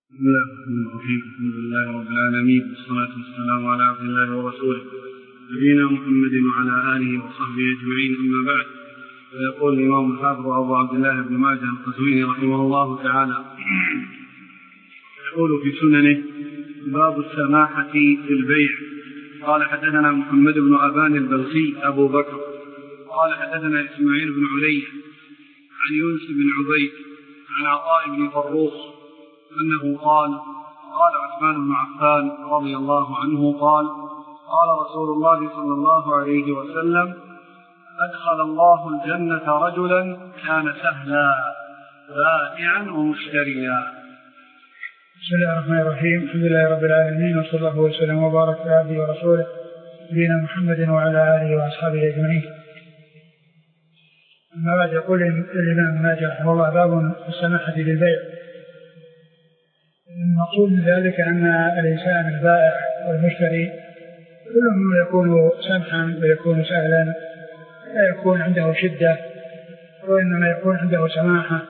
بسم الله الرحمن الرحيم. الحمد لله رب العالمين، والصلاة والسلام على عبد الله ورسوله نبينا محمد وعلى آله وصحبه أجمعين، أما بعد. فيقول الإمام الحافظ أبو عبد الله بن ماجه القزويني رحمه الله تعالى، يقول في سننه: باب السماحة في البيع. قال حدثنا محمد بن أبان البلخي أبو بكر قال حدثنا إسماعيل بن علي عن يونس بن عبيد عن عطاء بن فروخ أنه قال عثمان بن عفان رضي الله عنه قال رسول الله صلى الله عليه وسلم: أدخل الله الجنة رجلا كان سهلا بائعا ومشتريا. بسم الله الرحمن الرحيم. الحمد لله رب العالمين، وصلى الله وسلم وبارك على عبده ورسوله نبينا محمد وعلى آله وأصحابه أجمعين. أما بعد، يقول الإمام ماجه رحمه الله: باب السماحة بالبيع. المقصود من ذلك أن الإنسان البائع والمشتري كلهم يكون سمحا ويكون سهلا، لا يكون عنده شدة، وإنما يكون عنده سماحة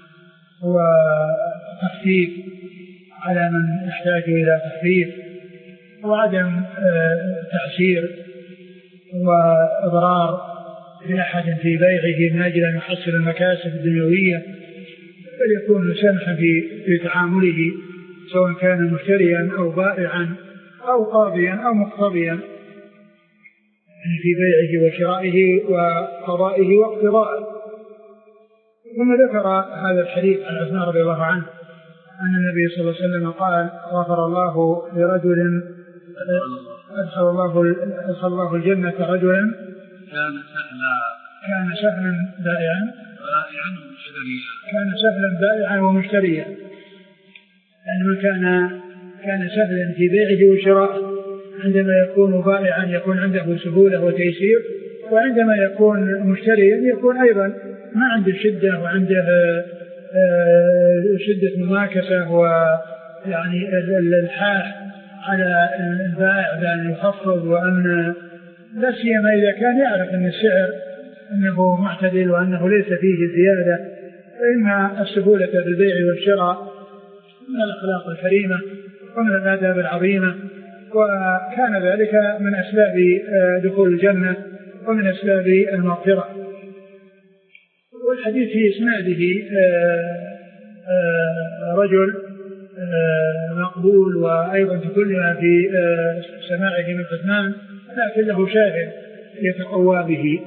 وتخفيف على من يحتاج إلى تخفيف، وعدم تأثير وإضرار لأحد في بيعه من أجل أن يحصل المكاسب الدنيوية، بل يكون سمحا في تعامله، سواء كان مشتريا أو بائعا أو قاضيا أو مقتضيا في بيعه وشرائه وقضائه واقتضائه. ثم ذكر هذا الحديث عن عثمان رضي الله عنه أن النبي صلى الله عليه وسلم قال: غفر الله لرجل أدخل الله الجنة رجلا كان سهلا بائعا ومشتريا. لأنه كان سهلا في بيعه وشرائه. عندما يكون بائعا يكون عنده سهولة وتيسير، وعندما يكون مشتريا يكون أيضا ما عنده شدة، وعنده شدة مماكسة، ويعني الحاح على البائع بأن يخفض، وأن لا سيما إذا كان يعرف أن السعر أنه معتدل وأنه ليس فيه زيادة. فإن السهولة في البيع والشراء من الأخلاق الكريمة ومن الآداب العظيمة، وكان ذلك من أسباب دخول الجنة ومن أسباب المغفرة. والحديث في إسناده رجل مقبول، وأيضا تكلم في سماعه من عثمان، لكن له شاهد يتقوى به.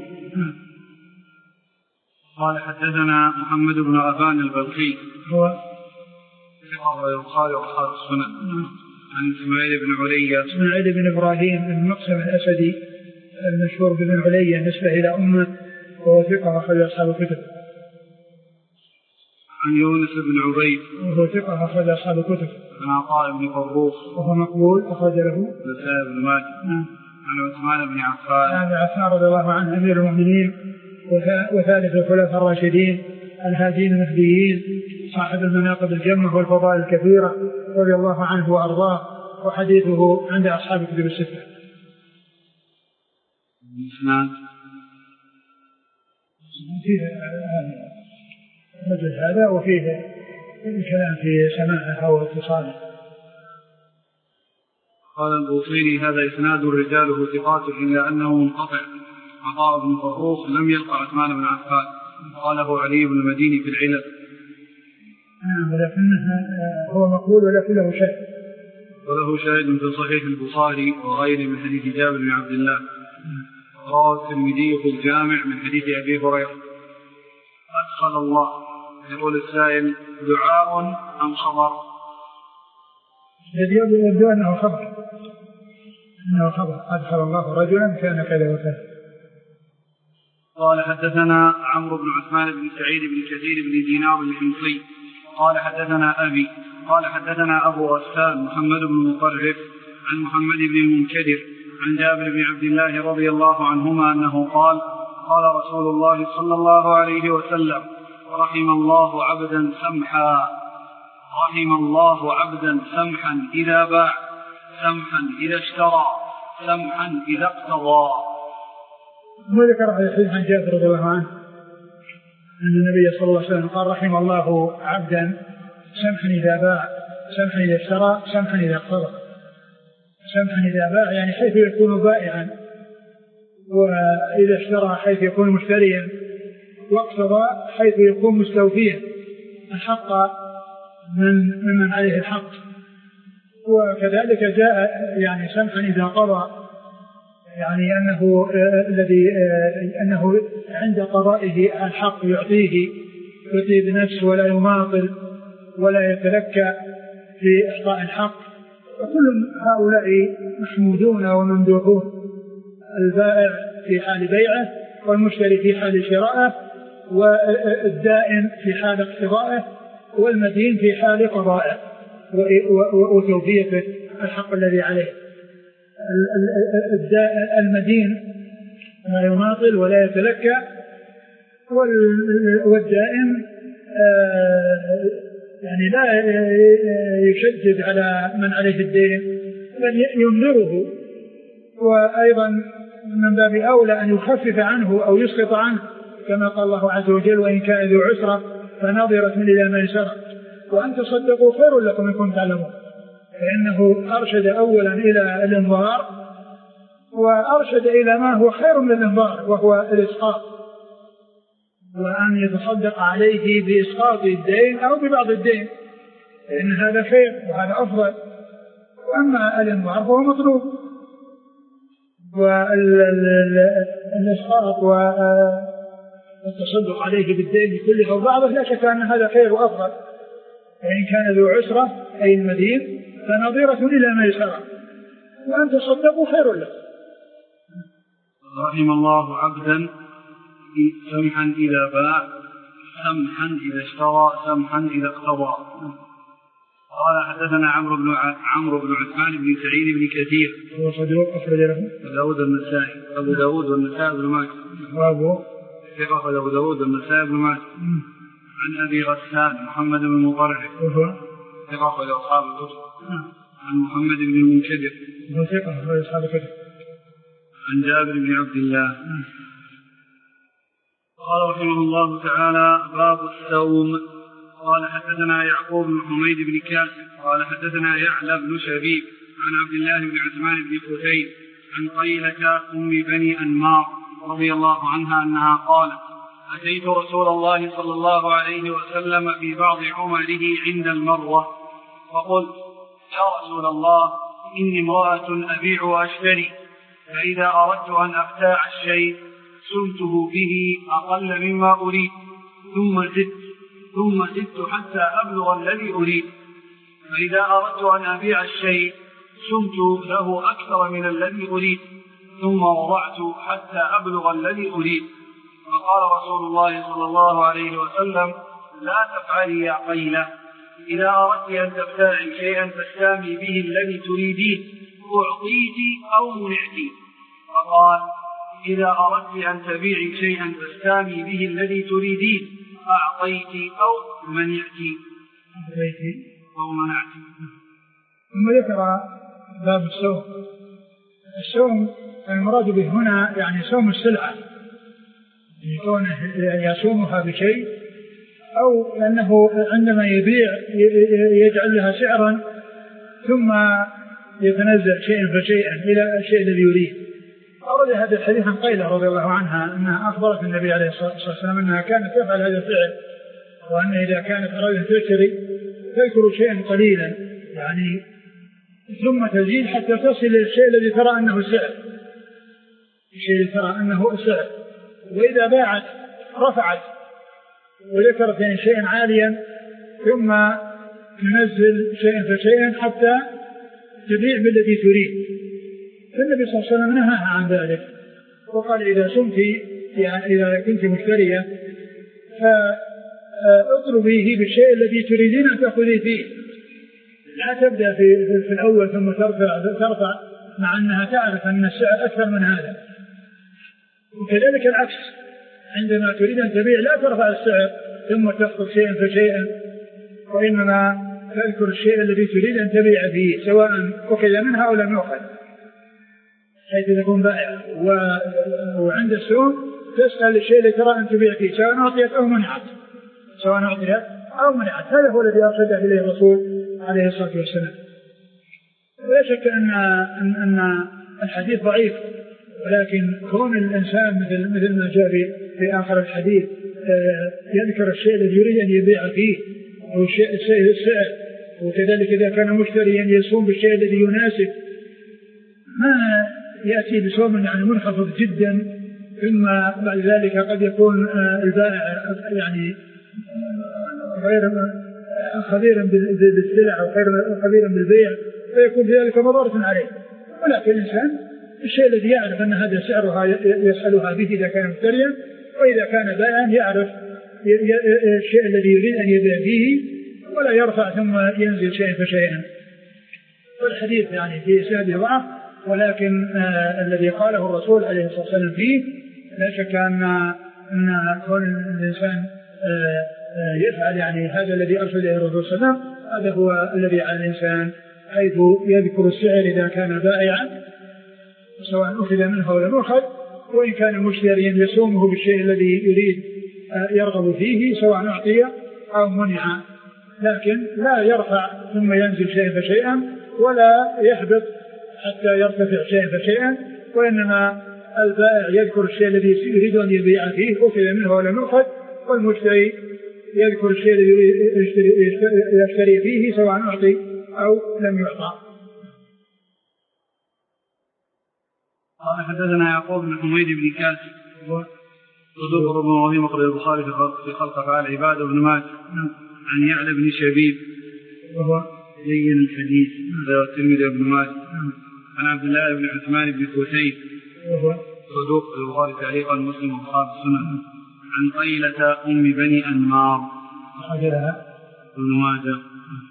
قال حدثنا محمد بن أبان البلخي هو البخاري وأصحاب السنن عن إسماعيل بن إبراهيم بن مقسم الأسدي المشهور بن علي نسبة إلى أمه، وهو ثقة أخرج أصحاب الكتب. عن يونس بن عبيد وهو ثقة أخرج أصحاب الكتب. عن عطاء بن فروخ وهو مقبول أخرج له النسائي بن ماجه. عن عثمان بن عفان رضي الله عنه أمير المؤمنين وثالث الخلفاء الراشدين الهادين المهديين، صاحب المناقب الجمة والفضائل الكثيرة، رضي الله عنه وأرضاه، وحديثه عند أصحاب الكتب الستة. فيه مثل هذا، وفيه الكلام في سماعه أو اتصاله. قال البوصيري: هذا إسناد رجاله ثقات إلا أنه منقطع. عطاء بن فروخ لم يلقى عثمان بن عفان، قاله علي بن المديني في العلل. ولكنه هو مقبول ولكن له شاهد. وله شاهد في صحيح البخاري وغيره من حديث جابر بن عبد الله. رواه الترمذي في الجامع من حديث أبي هريرة. أدخل الله، يقول السائل: دعاء أم خبر؟ الذي يبدو أنه خبر. أدخل الله رجلا كان كذا وكذا. قال حدثنا عمرو بن عثمان بن سعيد بن كثير بن دينار الحمصي قال حدثنا أبي قال حدثنا أبو غسان محمد بن مطرف عن محمد بن المنكدر عن جابر بن عبد الله رضي الله عنهما أنه قال رسول الله صلى الله عليه وسلم: رحم الله عبدا سمحا إذا باع، سمحا إذا اشترى، سمحا إذا اقتضى. وذكر الحديث عن جابر رضي الله عنه أن النبي صلى الله عليه وسلم قال: رحم الله عبدا سمحا إذا باع، سمحا إذا اشترى سمحا إذا اقتضى. سمحا إذا باع يعني حيث يكون بائعا، وإذا اشترى حيث يكون مشتريا، واقتضى حيث يكون مستوفيا الحق ممن عليه الحق. وكذلك جاء يعني سمحا إذا قضى، يعني أنه عند قضائه الحق يعطيه بنفسه ولا يماطل ولا يتلكى في إعطاء الحق. وكل هؤلاء محمودون وممدوحون، البائع في حال بيعه، والمشتري في حال شرائه، والدائن في حال اقتضائه، والمدين في حال قضائه وتوفيته الحق الذي عليه. المدين لا يماطل ولا يتلكى، والدائن يعني لا يشدد على من عليه الدين بل ينذره، وأيضا من باب أولى أن يخفف عنه أو يسقط عنه، كما قال الله عز وجل: وإن كان ذو عسرة فناظرة إلى ميسرة وأن تصدقوا خير لكم إن كنتم تعلمون. فإنه أرشد أولا إلى الإنظار، وأرشد إلى ما هو خير من الإنظار وهو الإسقاط، وأن يتصدق عليه بإسقاط الدين أو ببعض الدين، لأن هذا خير وهذا أفضل. وأما الإنظار فهو مطلوب، والإسقاط والتصدق عليه بالدين كله أو بعضه لا شك أن هذا خير وأفضل. فإن كان ذو عسرة أي المدين فنظيرة إلى ميسرة وأن تصدقوا خير له. رحم الله عبدا سمحا إذا باع، سمحا إذا اشترى، سمحا إذا اقتضى. قال حدثنا عمرو بن عثمان بن سعيد بن كثير هو صدوق أخرج له أبو داود والنسائي بن ماجه، ثقة أبو داود والنسائي بن ماجه. عن أبي غسان محمد بن مطرف ثقة لأصحاب الكتب. عن محمد بن المنكدر ثقة لأصحاب الكتب. عن جابر بن عبد الله. قال رحمه الله تعالى: باب الصوم. قال حدثنا يعقوب بن حميد بن كاسب قال حدثنا يعلى بن شبيب عن عبد الله بن عثمان بن قتيل عن قيلة أم بني أنمار رضي الله عنها أنها قالت: أتيت رسول الله صلى الله عليه وسلم في بعض عمره عند المروة فقلت: يا رسول الله، إني امرأة أبيع وأشتري، فإذا أردت أن أبتاع الشيء سمته به أقل مما أريد، ثم زدت حتى أبلغ الذي أريد، فإذا أردت أن أبيع الشيء سمت له أكثر من الذي أريد، ثم وضعت حتى أبلغ الذي أريد. فقال رسول الله صلى الله عليه وسلم: لا تفعلي يا قيلة، إذا أردت أن تبتاعي شيئا فاستامي به الذي تريدين، أعطيت أو منعتي. فقال: إذا أردت أن تبيعي شيئا فاستامي به الذي تريدين، أعطيت أو منعتي. ثم ذكر باب الصوم. الصوم المراد به هنا يعني صوم السلعة، يكون يصومها بشيء، أو أنه عندما يبيع يجعل لها سعرا ثم يتنزل شيئا فشيئا إلى الشيء الذي يريد. أورد هذا الحديث عن قيلة رضي الله عنها أنها أخبرت النبي عليه الصلاة والسلام أنها كانت تفعل هذا الفعل، وأن إذا كانت أرادت تشتري تذكر شيئا قليلا يعني ثم تزيد حتى تصل إلى الشيء الذي ترى أنه سعر، وإذا باعت رفعت وذكرت يعني شيئا عاليا ثم تنزل شيئا فشيئا حتى تبيع بالذي تريد. فالنبي صلى الله عليه وسلم نهاها عن ذلك وقال: إذا سمت يعني إذا كنت مشترية فاطلبيه بالشيء الذي تريدين أن تأخذي فيه، لا تبدأ في الأول ثم ترفع مع أنها تعرف أن السعر أكثر من هذا. وكذلك العكس، عندما تريد أن تبيع لا ترفع السعر ثم تأخذ شيئا فشيئا، وإنما تذكر الشيء الذي تريد أن تبيع فيه سواء أخذ منها أو لم يأخذ، حيث تكون بائع. وعند السوق تسأل الشيء الذي ترى أن تبيع فيه سواء أعطيت أو منعت. هذا هو الذي أرشد إليه الرسول عليه الصلاة والسلام. لا شك أن الحديث ضعيف، ولكن كون الإنسان مثل ما جاء في آخر الحديث يذكر الشيء الذي يريد أن يبيع فيه أو السعر، وكذلك إذا كان مشتريا يصوم بالشيء الذي يناسب، ما يأتي بصوم يعني منخفض جدا، ثم بعد ذلك قد يكون البائع يعني غير خبيرا بالسلع أو خبيرا بالبيع، فيكون في ذلك مضارة عليه. ولكن الإنسان الشيء الذي يعرف أن هذا سعرها يسألها به إذا كان مشتريا، وإذا كان بائعا يعرف الشيء الذي يريد أن يبيع فيه ولا يرفع ثم ينزل شيئا فشيئا. والحديث يعني في إسناده ضعف، ولكن الذي قاله الرسول عليه الصلاة والسلام فيه لا شك أن كون الإنسان يفعل يعني هذا الذي أرسل إليه الرسول صلى الله عليه وسلم، هذا هو الذي على الإنسان، حيث يذكر السعر إذا كان بائعا سواء أخذ منه أو لم يؤخذ، وإن كان مشتريا يصومه بالشيء الذي يريد يرغب فيه سواء أعطي أو منع، لكن لا يرفع ثم ينزل شيئا فشيئا ولا يحبط حتى يرتفع شيئا فشيئا، وإنما البائع يذكر الشيء الذي يريد أن يبيع فيه أخذ منه ولم يؤخذ، والمشتري يذكر الشيء الذي يشتري فيه سواء أعطي أو لم يعطى. قال حدثنا يعقوب بن حميد بن كاسب صدوق ربما وهي مخرج البخاري في خلق أفعال العباد وابن ماجه عن يعلى بن شبيب وهو لين الحديث هذا الترمذي وابن ماجه عن عبد الله بن عثمان بن كوسيف وهو صدوق البخاري تعليقا مسلم واصحاب السنن عن قيلة أم بني أنمار ابن ماجه.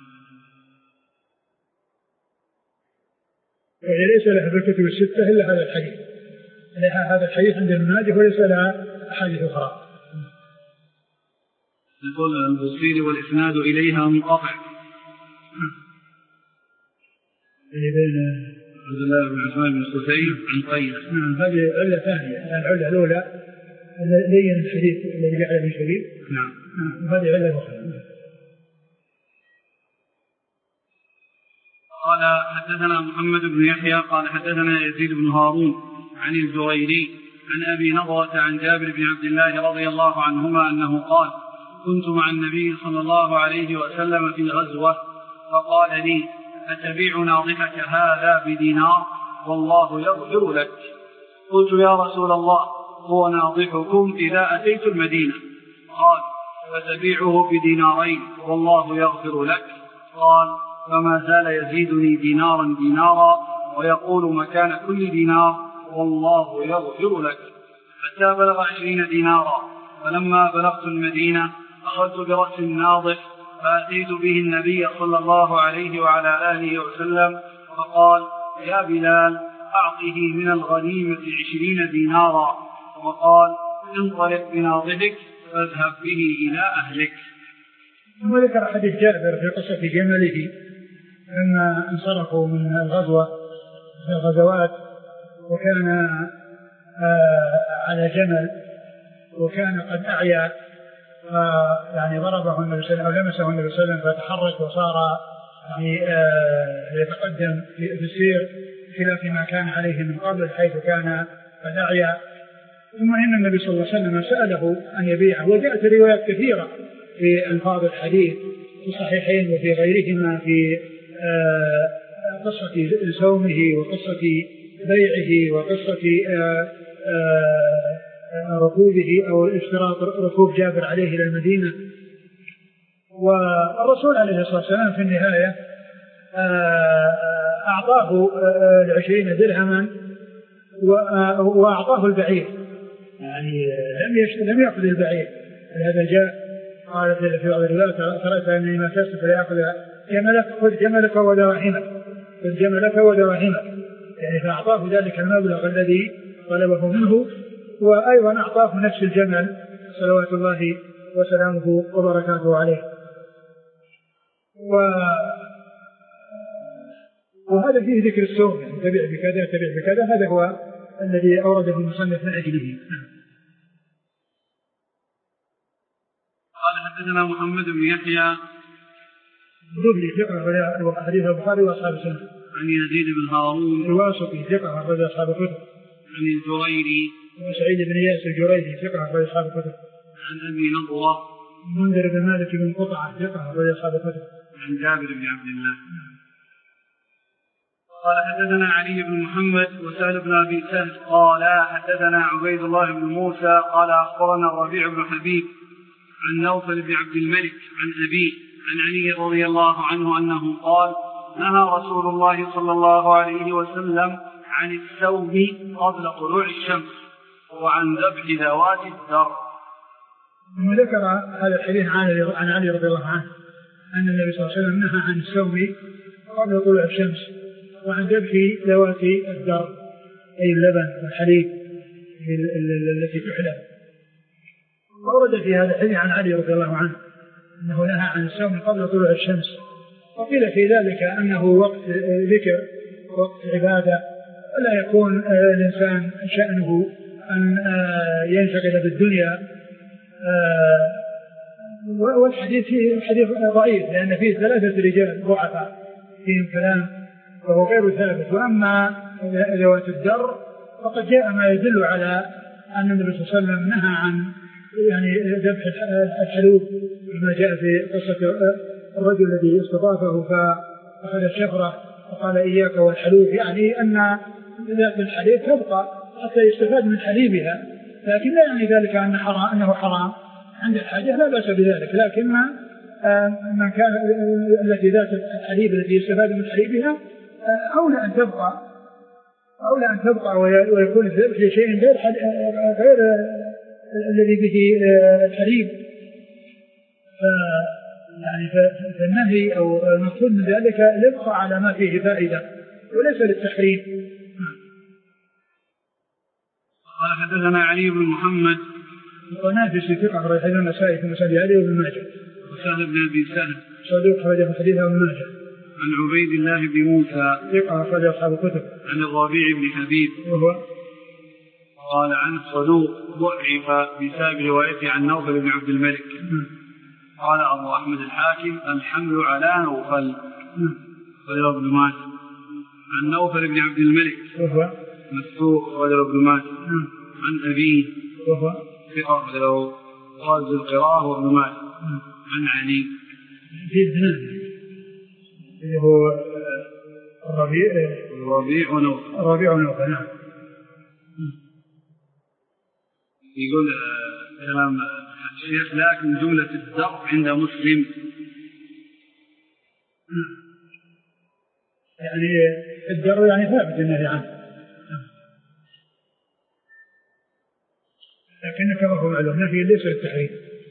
ليس لها في الكتب الستة إلا هذا الحديث، لها هذا الحديث عند ابن ماجه وليس لها أحاديث أخرى. يقول البصيري والإسناد إليها منقطع. عبد الله بن عثمان بن كوسيف عن قيلة. هذه علة ثانية، العلة الأولى لين الحديث الذي جعل من شديد. نعم. وهذه علة أخرى. قال حدثنا محمد بن يحيى قال حدثنا يزيد بن هارون عن الزهيري عن أبي نضرة عن جابر بن عبد الله رضي الله عنهما أنه قال: كنت مع النبي صلى الله عليه وسلم في غزوة فقال لي: أتبيع ناضحك هذا بدينار والله يغفر لك؟ قلت: يا رسول الله هو ناضحكم إذا أتيت المدينة. قال: فتبيعه بدينارين والله يغفر لك. قال: فما زال يزيدني دينارا دينارا ويقول مكان كل دينار والله يغفر لك، حتى بلغ 20 دينارا. فلما بلغت المدينة أخذت برأس الناضح فأتيت به النبي صلى الله عليه وعلى آله وسلم فقال: يا بلال أعطه من الغنيمة 20 دينارا. وقال: انطلق بناضحك فاذهب به إلى أهلك. ثم ذكر حديث جابر في قصة جمله لما انصرفوا من الغزوة في الغزوات، وكان على جمل، وكان قد أعيا، يعني ضربه النبي صلى الله عليه وسلم أو لمسه النبي صلى الله عليه وسلم فتحرك وصار يتقدم في السير خلاف ما كان عليه من قبل حيث كان قد أعيا. ثم إن النبي صلى الله عليه وسلم سأله أن يبيعه، وجاءت روايات كثيرة في ألفاظ الحديث في الصحيحين وفي غيرهما في قصة سومه وقصة بيعه وقصة ركوبه أو اشتراط ركوب جابر عليه إلى المدينة. والرسول عليه الصلاة والسلام في النهاية أعطاه 20 درهما وأعطاه البعير، يعني لم يأخذ البعير. هذا جاء قال في بعض الروايات: تركت أني ما كسب فليأخذ جملك، خذ جملك ودراهمك، خذ جملك ودراهمك، يعني فأعطاه ذلك المبلغ الذي طلبه منه، وأيضا أعطاه نفس الجمل صلوات الله وسلامه وبركاته عليه. وهذا فيه ذكر السوم، يعني تبع بكذا تبع بكذا، هذا هو الذي أورده المصنف من أجله. قال حدثنا محمد بن يحيى الذبلي ثقة حديث البخاري وأصحاب السنة. عن يزيد بن هارون الواسطي ثقة أخرج أصحاب الكتب. عن الجريري وسعيد بن إياس الجريري ثقة أخرج أصحاب الكتب. عن أبي نضرة منذر بن مالك بن قطعة ثقة أخرج أصحاب الكتب. عن جابر بن عبد الله قال حدثنا علي بن محمد وسهل بن أبي سهل قال حدثنا عبيد الله بن موسى قال أخبرنا الربيع بن حبيب عن نوفل بن عبد الملك عن أبيه عن علي رضي الله عنه أنه قال نهى رسول الله صلى الله عليه وسلم عن الثوب قبل طلوع الشمس وعن ذبح ذوات الدر. وذكر هذا الحديث عن علي رضي الله عنه أن النبي صلى الله عليه وسلم نهى عن الثوب قبل طلوع الشمس وعن ذبح ذوات الدر أي اللبن والحليب التي تحلب. ورد في هذا الحديث عن علي رضي الله عنه أنه نهى عن الصوم قبل طلوع الشمس. وقيل في ذلك أنه وقت ذكر وقت عبادة ولا يكون الإنسان شأنه أن ينشغل بالدنيا. والحديث حديث ضعيف لأن فيه 3 رجال ضعفاء فيهم كلام وهو غير ثابت. وأما ذوات الدر فقد جاء ما يدل على أن النبي صلى الله عليه وسلم نهى عن ذبح الحلوب كما جاء في قصة الرجل الذي استضافه فأخذ الشفرة وقال إياك والحلوب، يعني أن ذات الحليب تبقى حتى يستفاد من حليبها، لكن لا يعني ذلك أنه حرام عند الحاجة، لا بأس بذلك. لكن من كان التي ذات الحليب التي يستفاد من حليبها أولى أن تبقى ويكون الذبح لشيء غير الذي به الحليب. يعني فالنهي أو المقصود من ذلك الإبقاء على ما فيه فائدة وليس للتحريم. قال حدثنا علي بن محمد ونافسي ثقة أخرج حديث النسائي في مسند علي وابن ماجه. وسهل بن أبي سهل صدوق أخرج حديثه ابن ماجه. عن عبيد الله بن موسى ثقة أخرج أصحاب الكتب. عن الربيع بن حبيب وهو قال عن صدوق ضعف بسبب روايته عن نوفل بن عبد الملك. قال أبو أحمد الحاكم الحمل على نوفل غير ابن ماجه. عن نوفل بن عبد الملك وهو مسروق غير ابن ماجه. عن أبيه وهو ثقة غير خالد القراء وابن ماجه. عن علي في اثنان اللي هو الربيع ونوفل. نعم. يقول كلام الشيخ لكن جملة الدرب عند مسلم يعني الدرب يعني ثابت النهي عنه، لكن كما هو معلوم نفي ليس للتحريم.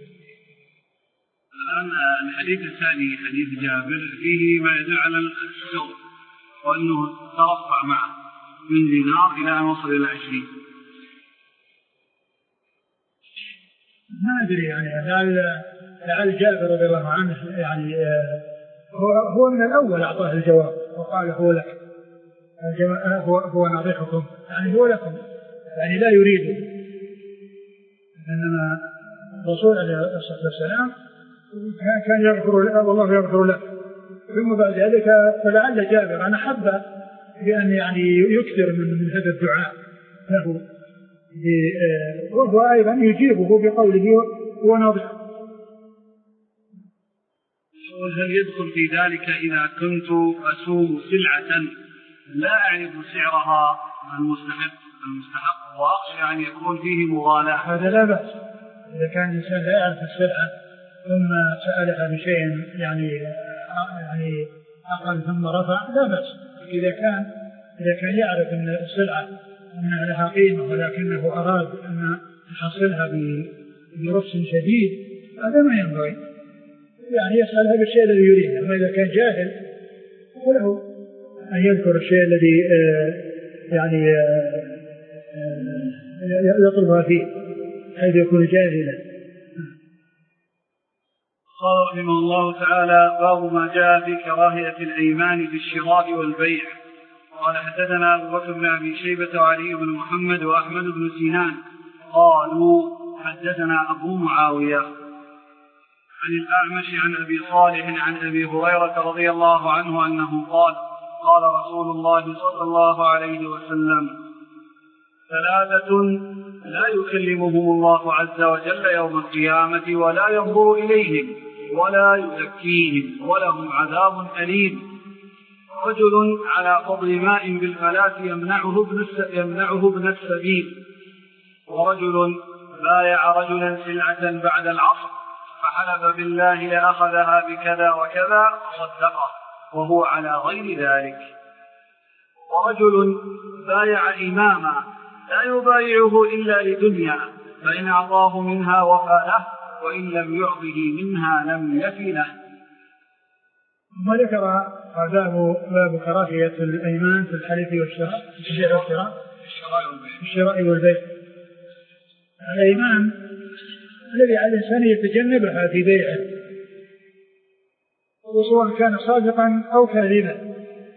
الآن الحديث الثاني حديث جابر فيه ما يدل على السوء وأنه ترفع معه من دينار إلى أن وصل إلى 20. ما أدري يعني لعل جابر رضي الله عنه يعني هو من الأول أعطاه الجواب وقال هو لك هو ناضحكم، يعني هو لكم، يعني لا يريده. إنما الرسول عليه الصلاة والسلام كان يغفر له والله يغفر له. ثم بعد ذلك فلعل جابر أنا حب بأن يعني يكثر من هذا الدعاء له، وهو أيضا يجيبه بقوله هو ناضح. هل يدخل في ذلك إذا كنت أسوق سلعة لا أعرف سعرها المستحق وأخشى أن يكون فيه مغالاة؟ هذا لا بأس إذا كان الإنسان لا يعرف السلعة ثم سألها بشيء يعني أقل ثم رفع لا بأس. إذا كان يعرف أن السلعة أنها لها قيمة ولكنه أراد أن يحصلها برخص شديد هذا ما ينبغي، يعني يسألها بالشيء الذي يريده. أما إذا كان جاهل فله أن يذكر الشيء الذي يعني يطلبها فيه حيث يكون جاهلا. قال رحمه الله تعالى باب ما جاء في كراهية الأيمان في الشراء والبيع. قال حدثنا أبو بكر بن أبي شيبة وعلي بن محمد وأحمد بن سنان قالوا حدثنا أبو معاوية عن الأعمش عن أبي صالح عن أبي هريرة رضي الله عنه أنه قال قال رسول الله صلى الله عليه وسلم: ثلاثة لا يكلمهم الله عز وجل يوم القيامة ولا ينظر إليهم ولا يزكيهم ولهم عذاب أليم: رجل على فضل ماء بالفلاة يمنعه ابن السبيل، ورجل بايع رجلا سلعة بعد العصر فحلف بالله لأخذها بكذا وكذا وصدقه وهو على غير ذلك، ورجل بايع إماما لا يبايعه إلا لدنيا فإن أعطاه منها وفى له وإن لم يعطه منها لم يفي له. ثم ذكر باب كراهية الأيمان في الحلف والشراء والبيع. الأيمان الذي على الإنسان يتجنبها في بيعه، وسواء كان صادقا أو كاذبا،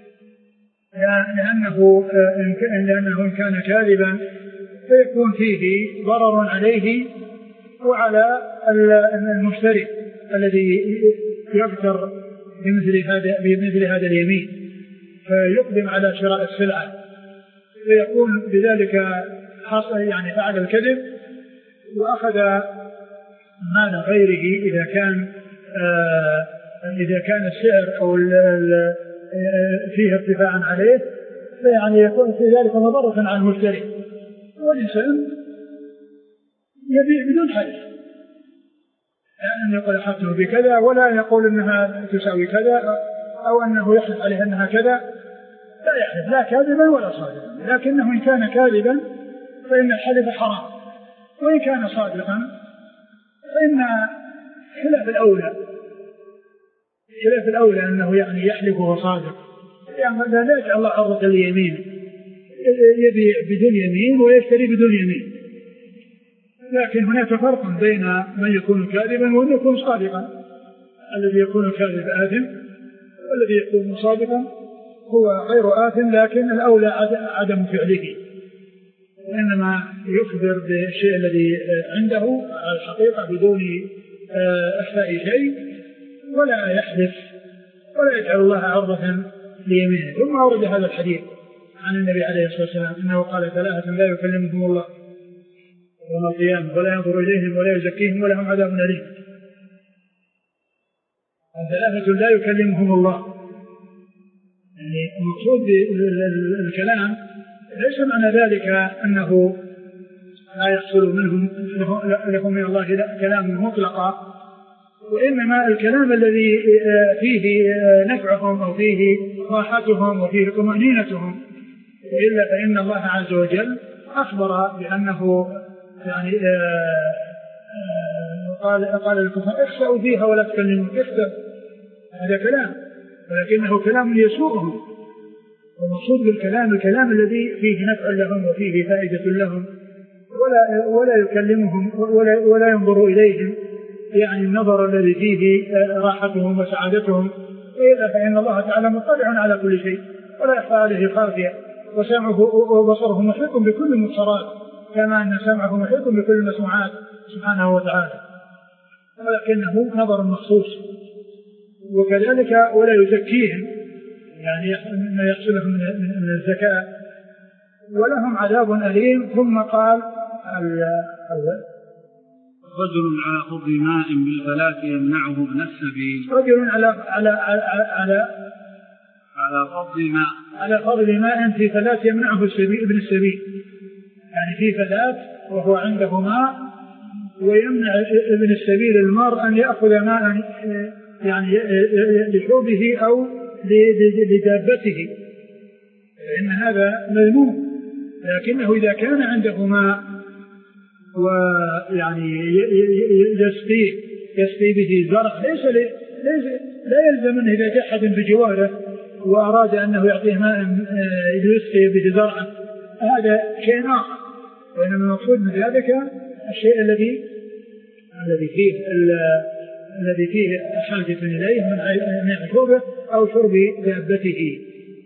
لأنه إن كان كاذبا فيكون فيه ضرر عليه وعلى المشتري الذي يغتر بمثل هذا اليمين فيقدم على شراء السلعة، فيكون بذلك يعني فعل الكذب وأخذ مال غيره إذا كان السعر أو فيه ارتفاعا عليه، فيعني يكون في ذلك مضرة على المشتري. والإنسان يبيع بدون حلف، يعني يقول أخذته بكذا ولا يقول إنها تساوي كذا أو أنه يحلف عليها أنها كذا، لا يحلف لا كاذبا ولا صادقا. لكنه إن كان كاذبا فإن الحلف حرام، وإن كان صادقا فإن خلاف الأولى أنه يعني يحلف وهو صادق، يعني لا يجعل الله عرضة اليمين، يبيع بدون يمين ويشتري بدون يمين. لكن هناك فرق بين من يكون كاذبا ومن يكون صادقا. الذي يكون كاذب آثم، والذي يكون صادقا هو غير آثم، لكن الأولى عدم فعله، وإنما يخبر بالشيء الذي عنده على الحقيقة بدون إخفاء شيء، ولا يحلف ولا يجعل الله عرضة ليمينه. ثم أورد هذا الحديث عن النبي عليه الصلاة والسلام أنه قال: ثلاثة لا يكلمهم الله يوم القيامة ولا ينظر إليهم ولا يزكيهم ولهم عذاب أليم. ثلاثة لا يكلمهم الله، يعني المقصود بالكلام ليس معنى ذلك أنه لا يحصل لهم من الله كلام مطلقا، وإنما الكلام الذي فيه نفعهم أو فيه راحتهم وفيه طمأنينتهم. وإلا فإن الله عز وجل أخبر بأنه يعني قال للكفار: اخسأوا فيها ولا تكلموا. اخسأوا، هذا كلام، ولكنه كلام يسوءهم. والمقصود بالكلام الكلام الذي فيه نفع لهم وفيه فائدة لهم، ولا يكلمهم ولا ينظر إليهم، يعني النظر الذي فيه راحتهم وسعادتهم. وإلا فإن الله تعالى مطلع على كل شيء ولا يخفى عليه خافية، وسمعه وبصره محيط بكل المبصرات كما أن سمعه محيط بكل المسموعات سبحانه وتعالى، ولكنه نظر مخصوص. وكذلك ولا يزكيهم، يعني ما يحصل لهم من الزكاة، ولهم عذاب أليم. ثم قال: رجل على فضل ماء بالفلاة يمنعه ابن السبيل. رجل على فضل ماء في فلاة يمنعه ابن السبيل، يعني في فلاة وهو عنده ماء ويمنع ابن السبيل المار أن يأخذ ماء يعني لشربه أو لدابته، فإن هذا مذموم. لكنه إذا كان عنده ماء ويعني يسقي به زرع، لا يلزم أنه إذا جاء أحد بجواره وأراد أنه يعطيه ماء يسقي به زرعا، هذا شيء آخر. وإنما المقصود من ذلك الشيء الذي فيه حاجة إليه من شربه أو شرب دابته.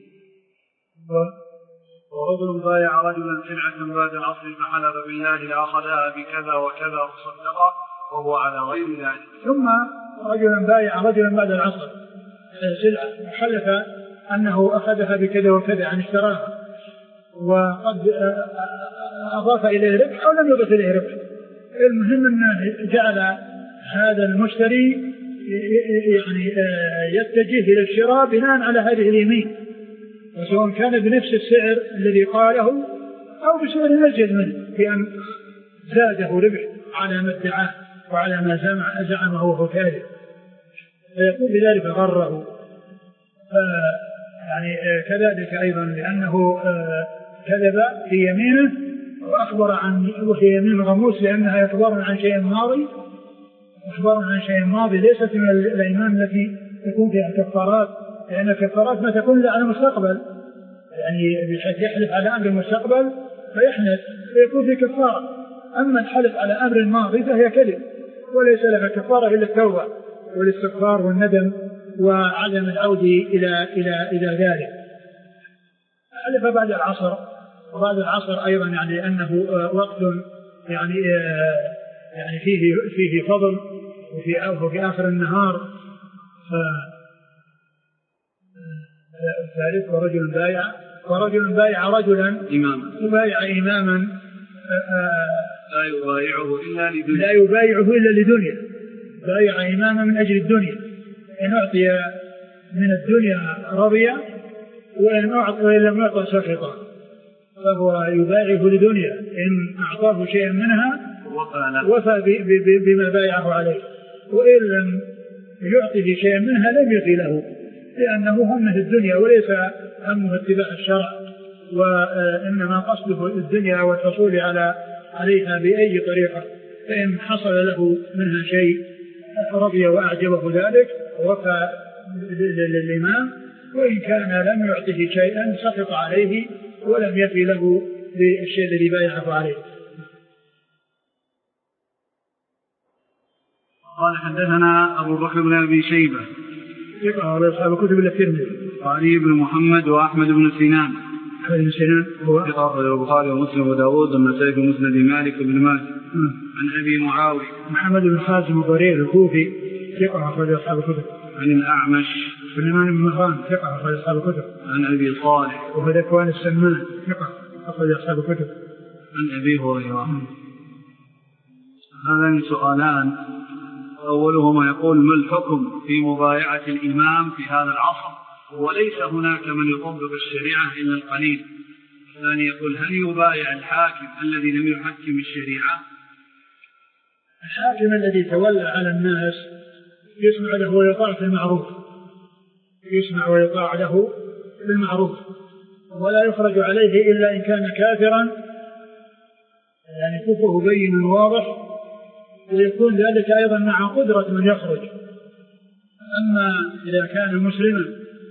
ورجل بايع رجلا سلعة بعد العصر فحلف بالله لأخذها بكذا وكذا وصدقه وهو على غير ذلك. ثم رجلا بايع رجلا بعد العصر سلعة حلف أنه أخذها بكذا وكذا يعني اشتراها وقد أضاف إليه ربح أو لم يضف إليه ربح. المهم أنه جعل هذا المشتري يعني يتجه إلى الشراء بناء على هذه اليمين، وسواء كان بنفس السعر الذي قاله أو بسعر أزيد منه، بأن زاده ربح على ما ادعاه وعلى ما زعمه وهو كاذب، فيكون بذلك غره. يعني كذلك أيضا لأنه كذب في يمينه وأخبر عن وهي يمين غموس لأنها إخبار عن شيء ماضي، إخبار عن شيء ماضي ليست من الأيمان التي تكون فيها كفارات، لأن الكفارات ما تكون على المستقبل، يعني بحيث يحلف على أمر المستقبل فيحنث فيكون في كفارة. أما الحلف على أمر الماضي فهي كذب وليس لها كفارة إلا التوبة والاستغفار والندم وعدم العودة إلى ذلك. حلف بعد العصر، وبعد العصر أيضا يعني أنه وقت يعني فيه فضل وفي آخر النهار. الثالث ورجل بايع رجلا إماما لا يبايعه إلا لدنيا، بايع إماما من أجل الدنيا، إن أعطي من الدنيا رضي وإن لم يعطى سخط، فهو يبايعه لدنيا، إن أعطاه شيئا منها وفى بما بايعه عليه، وإن لم يعطيه شيئا منها لم يفي له، لأنه همه الدنيا وليس همه اتباع الشرع، وإنما قصده الدنيا والحصول عليها بأي طريقة. فإن حصل له منها شيء رضي وأعجبه ذلك وفى للإمام، وإن كان لم يعطه شيئا سخط عليه ولم يفي له بالشيء الذي بايعه عليه. قال حدثنا أبو بكر بن أبي شيبة يقرأ أصحاب الكتب الترمذي وعلي بن محمد وأحمد بن سنان. أحمد بن سنان هو البخاري ومسلم وداود والنسائي في مسند مالك بن ماجه. عن أبي معاوية محمد بن حازم الضرير الكوفي يقرأ أصحاب الكتب. عن الأعمش سليمان بن مهران يقرأ أصحاب الكتب. عن أبي صالح وهو ذكوان السمان يقرأ أصحاب الكتب. عن أبي هريرة. هذان سؤالان، أولهما يقول ما الحكم في مبايعة الإمام في هذا العصر وليس هناك من يطبق الشريعة إلا القليل. الثاني يقول هل يبايع الحاكم الذي لم يحكم الشريعة؟ الحاكم الذي تولى على الناس يسمع له ويطاع في المعروف، يسمع ويطاع له بالمعروف، ولا يخرج عليه إلا إن كان كافرا، يعني كفره بين واضح، ويكون ذلك أيضا مع قدرة من يخرج. أما إذا كان مسلما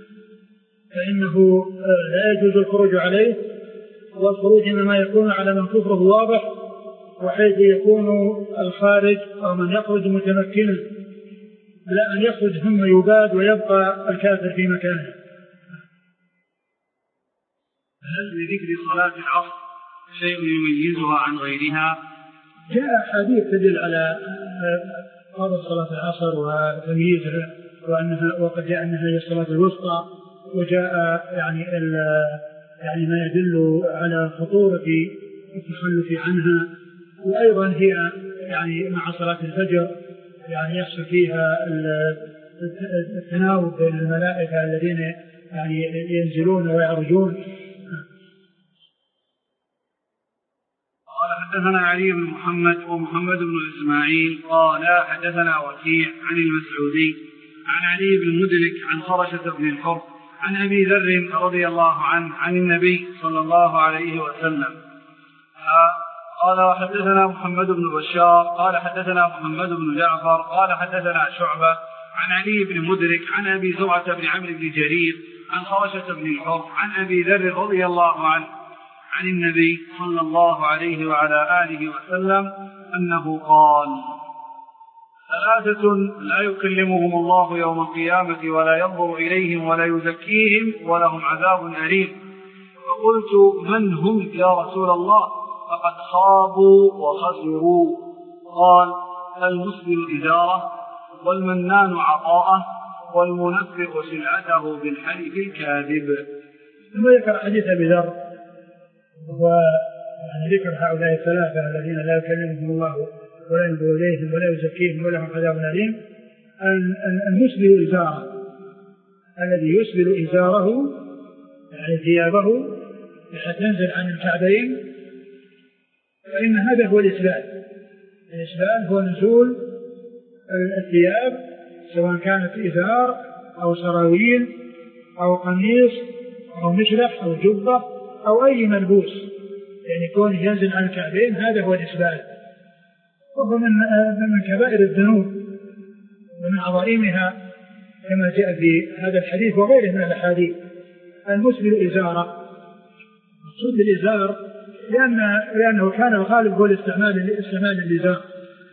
فإنه لا يجوز الخروج عليه، والخروج إنما يكون على من كفره واضح، وحيث يكون الخارج أو من يخرج متمكنا، لا أن يخرج ثم يباد ويبقى الكافر في مكانه. هل لذكر صلاة العصر شيء يميزها عن غيرها؟ جاء حديث تدل على فضل صلاة العصر وتمييزها، وقد جاء أنها هي الصلاة الوسطى، وجاء يعني ما يدل على خطورة التخلف عنها، وأيضا هي يعني مع صلاة الفجر يعني يحصل فيها التناوب بين الملائكة الذين يعني ينزلون ويعرجون. قال حدثنا علي بن محمد ومحمد بن إسماعيل قال حدثنا وكيع عن المسعودي عن علي بن مدرك عن خرشة بن الحر عن أبي ذر رضي الله عنه عن النبي صلى الله عليه وسلم قال وحدثنا محمد بن بشار قال حدثنا محمد بن جعفر قال حدثنا شعبة عن علي بن مدرك عن أبي زرعة بن عمرو بن جرير عن خرشة بن الحر عن أبي ذر رضي الله عنه عن النبي صلى الله عليه وعلى آله وسلم أنه قال ثلاثة لا يكلمهم الله يوم القيامة ولا ينظر إليهم ولا يزكيهم ولهم عذاب أليم. فقلت من هم يا رسول الله؟ فقد خابوا وخسروا. قال المسبل إزارة والمنان عطاءه والمنفق سلعته بالحلف الكاذب. ثم ذكر حديث أبي ذر وذكر هؤلاء الثلاثة الذين لا يكلمهم الله ولا ينظر إليهم ولا يزكيهم ولهم عذاب أليم. المسبل إزاره الذي يسبل إزاره يعني ثيابه حتى تنزل عن الكعبين، فإن هذا هو الإسبال. الإسبال هو نزول الثياب سواء كانت إزار أو سراويل أو قميص أو مشلح أو جبة أو أي ملبوس، يعني كونه ينزل عن الكعبين، هذا هو الإسبال. وهو من كبائر الذنوب ومن عظائمها كما جاء في هذا الحديث وغيره من الأحاديث. المسبل إزاره، مقصود الإزار لأنه كان الغالب هو الاستعمال الإزار،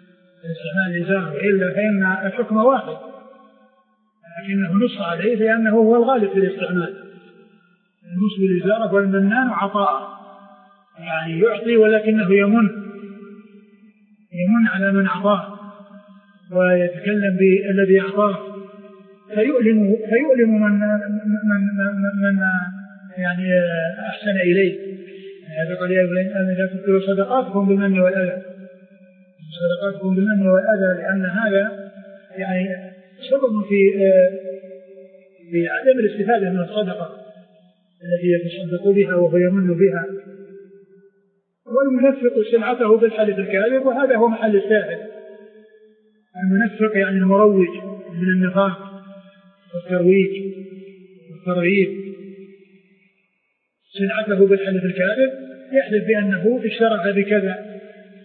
وإلا فإن الحكم واحد، لكنه نص عليه لأنه هو الغالب في الاستعمال. المسبل إزاره والمنان عطاء، يعني يعطي ولكنه يمن على من أعطاه ويتكلم بالذي أعطاه، فيؤلم من يعني أحسن إليه. هذا قال يا أولين أن لا تبطلوا صدقاتكم بالمن والأذى، لأن هذا يعني سبب في عدم الاستفادة من الصدقة التي يتصدق بها وهو يمن بها. والمنفق سلعته بالحلف الكاذب، وهذا هو محل الشاهد. المنفق يعني المروج من النفاق والترغيب، سلعته بالحلف الكاذب يحلف بأنه اشترك بكذا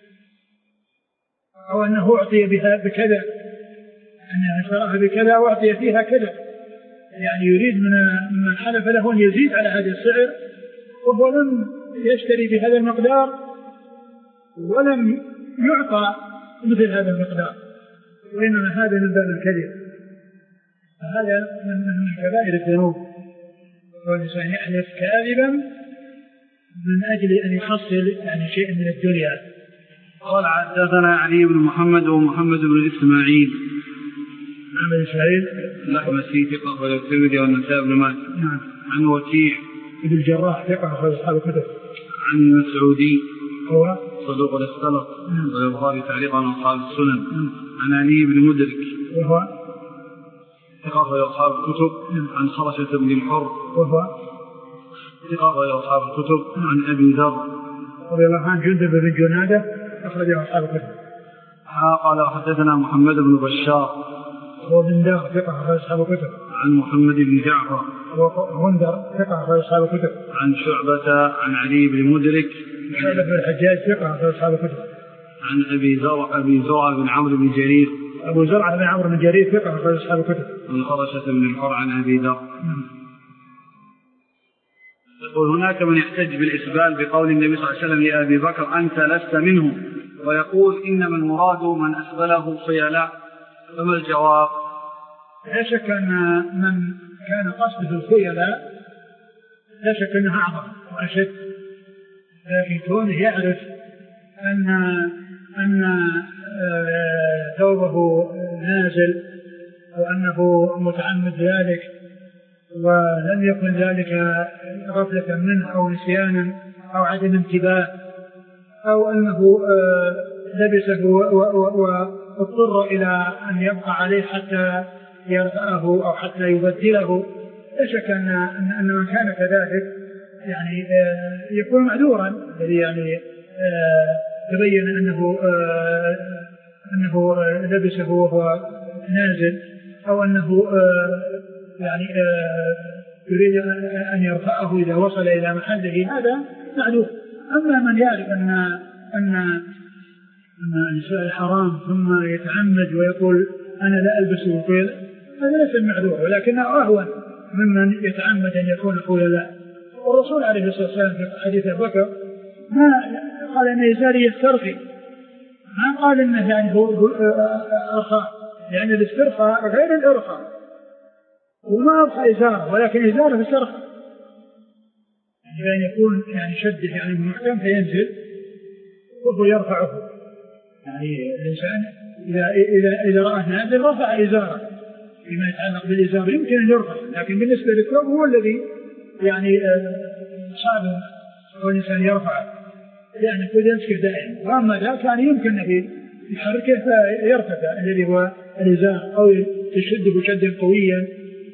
أو أنه أعطي بها بكذا، أنه اشترك بكذا وأعطي فيها كذا، يعني يريد من حلف له أن يزيد على هذا السعر وهو لم يشتري بهذا المقدار ولم يعطى مثل هذا المقدار، وإنما هذا من باب الكذب. هذا من كبائر الذنوب، والإنسان يحلف كاذبا من أجل أن يحصل يعني شيء من الدنيا. قال حدثنا علي بن محمد ومحمد بن إسماعيل. محمد إسماعيل الأحمسي ثقة أخرج الترمذي والنسائي بن ماجه. نعم. عن وكيع بن الجراح ثقة أخرج أصحاب الكتب. عن المسعودي هو صدوق الاختلط والبخاري تعليقا عن أصحاب السنن. عن علي بن مدرك وهو ثقة أخرج أصحاب الكتب. عن خرشة بن الحر وهو ثقة أخرج أصحاب الكتب. عن أبي ذر رضي الله عنه جندب بن جنادة أخرجه أصحاب الكتب. قال حدثنا محمد بن بشار هو بن دار ثقة أخرج أصحاب الكتب. عن محمد بن جعفر وغندر ثقة أخرج أصحاب الكتب. عن شعبة عن علي بن مدرك شعبة بن الحجاج ثقة أخرج أصحاب الكتب. عن أبي زرعة بن عمرو بن جرير أبو زرعة بن عمرو بن جرير ثقة أخرج أصحاب الكتب. عن خرشة بن الحر عن أبي ذر. يقول هناك من يحتج بالإسبال بقول النبي صلى الله عليه وسلم لأبي بكر أنت لست منهم، ويقول إنما المراد من أسبله خيلاء، فما الجواب؟ لا شك أن من كان قصده الخيلاء لا شك أنها أعظم وأشد، لكن كونه يعرف أن ثوبه نازل وأنه متعمد ذلك ولم يكن ذلك غفلة منه أو نسيانا أو عدم انتباه، أو أنه لبسه واضطر إلى أن يبقى عليه حتى يرفعه أو حتى يبدله. لا شك أن من كان كذلك يعني يكون معذورا، الذي يعني تبين أنه لبسه وهو نازل، أو أنه يعني يريد أن يرفعه إذا وصل إلى محله، هذا معذور. أما من يعرف أن النساء حرام ثم يتعمد ويقول أنا لا ألبس الخيل، هذا ليس المعذور، ولكنه أهون ممن يتعمد أن يكون خيلاء. والرسول عليه الصلاة والسلام في حديث أبي بكر ما قال أن إزاري يسترخي، ما قال أنه يعني هو أرخاء، يعني الاسترخاء غير الإرخاء، وما أرخى إزاره ولكن إزاره استرخى، يعني يكون يعني شده يعني محكم فينزل وهو يرفعه. يعني الإنسان إذا رأى نازل رفع إزاره. فيما يتعلق بالإزار يمكن أن يرفع، لكن بالنسبة للثوب هو الذي يعني صعب هو الإنسان يرفعه، لأن يكون يمسك دائما. وأما ذا كان يمكن أن يحركه فيرتفع الذي هو الإزار، أو يشده شدا قويا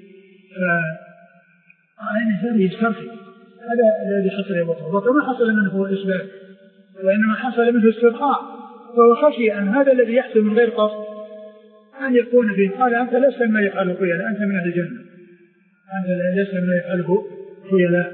فالإنسان يسترخي. هذا الذي حصل يا بطل، وما حصل منه هو إسباب، وإنما حصل منه استرخاء. فهو خشي أن هذا الذي يحصل من غير قصد أن يكون فيه. قال أنت لست ما يفعله خيلاء، أنت من أهل الجنة، أنت لست ما يفعله خيلاء.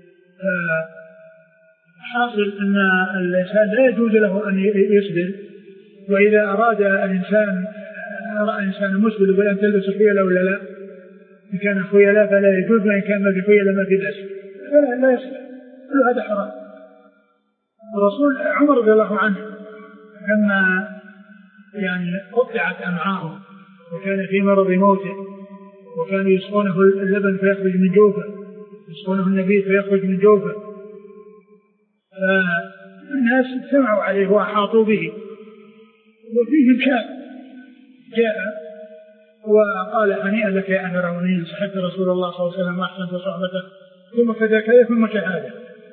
حاصل أن الإنسان لا يجوز له أن يسبل، وإذا أراد الإنسان رأى إنسان مسبل يقول أن تلبس خيلاء ولا لا، إن كان خيلاء فلا يجوز، وإن كان ما في خيلاء ما في بأس، لا يسبل، كل هذا حرام. الرسول عمر رضي الله عنه لما يعني قطعت أمعاءه وكان في مرض موته، وكانوا يسقونه اللبن فيخرج من جوفه، يسقونه النبيذ فيخرج من جوفه، فالناس سمعوا عليه وأحاطوا به، وفيهم شاب جاء وقال هنيئا لك يا أمير المؤمنين، صحبت رسول الله صلى الله عليه وسلم وأحسنت صحبته، ثم كذا كذا ثم شهادة.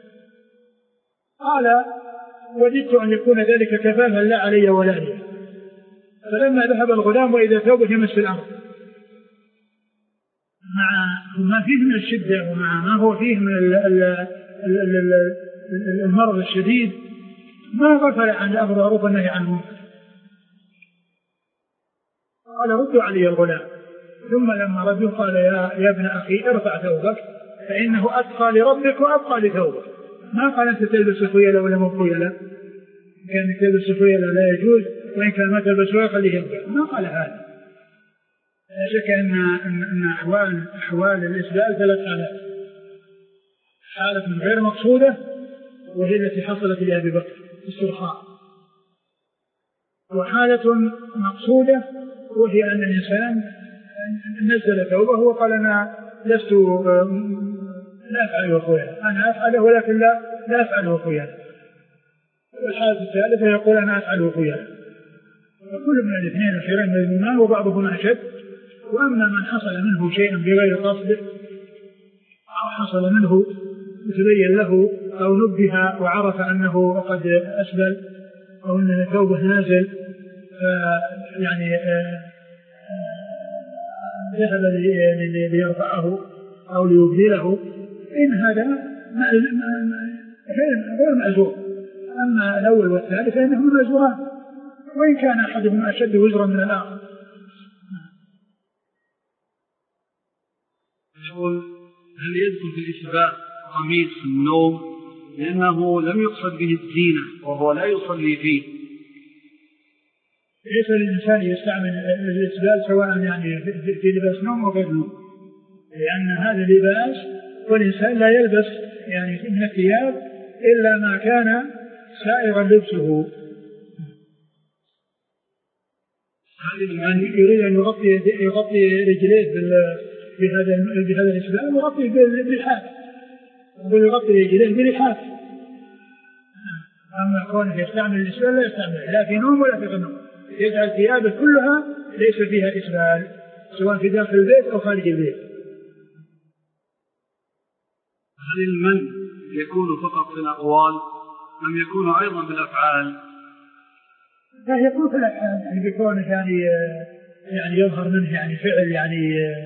قال وددت أن يكون ذلك كفافا لا علي ولا لي. فلما ذهب الغلام وإذا ثوبه يمس الأرض، مع ما فيه من الشدة ومع ما هو فيه من المرض الشديد، ما غفل عن الأمر بالمعروف والنهي عن المنكر. قال ردوا علي الغلام، ثم لما ردوا قال يا ابن أخي ارفع ثوبك فإنه أتقى لربك وأبقى لثوبك. ما قال أنت تلبس خيلاء ولا مو خيلاء، كان تلبس خيلاء لا يجوز، وإن كان ما تلبس خيلاء خليه يبقى، ما قال هذا. لا شك أن أحوال الإسبال ثلاث حالات: حالة غير مقصودة وهي التي حصلت لأبي بكر استرخاء، وحالة مقصودة وهي أن الإنسان نزل ثوبه وقال أنا لست لا أفعله خيلاء، أنا أفعله ولكن لا أفعله خيلاء. والحالة الثالثة يقول أنا أفعله خيلاء. وكل من الاثنين خيرين من الإيمان وبعضهما أشد. وأما من حصل منه شيء بغير قصد أو حصل منه تبين له أو نبه وعرف أنه قد أسبل أو أن ثوبه نازل يعني ذهب ليرفعه أو ليبدله، إن هذا غير مأزور. أما الأول والثالث فإنهما مأزوران، وإن كان أحدهما أشد وزرا من الآخر. يقول هل يدخل في الإسبال قميص النوم لأنه لم يقصد به الزينة وهو لا يصلي فيه؟ ليس للإنسان يستعمل الإسبال سواء يعني في لباس نوم وغير نوم، لأن هذا لباس، والإنسان لا يلبس يعني من الثياب إلا ما كان سائغا لبسه. يعني يريد أن يغطي رجليه بهذا الإسبال ويغطي باللحاف، ويغطي رجليه باللحاف. أما كونه يستعمل الإسبال لا يستعمل لا في نوم ولا في غنوم، يجعل ثيابه كلها ليس فيها إسبال سواء في داخل البيت أو خارج البيت. هل المن يكون فقط في الأقوال أم يكون أيضا في الأفعال؟ لا، يكون في الأفعال، يعني بكونه يعني يظهر منه يعني فعل يعني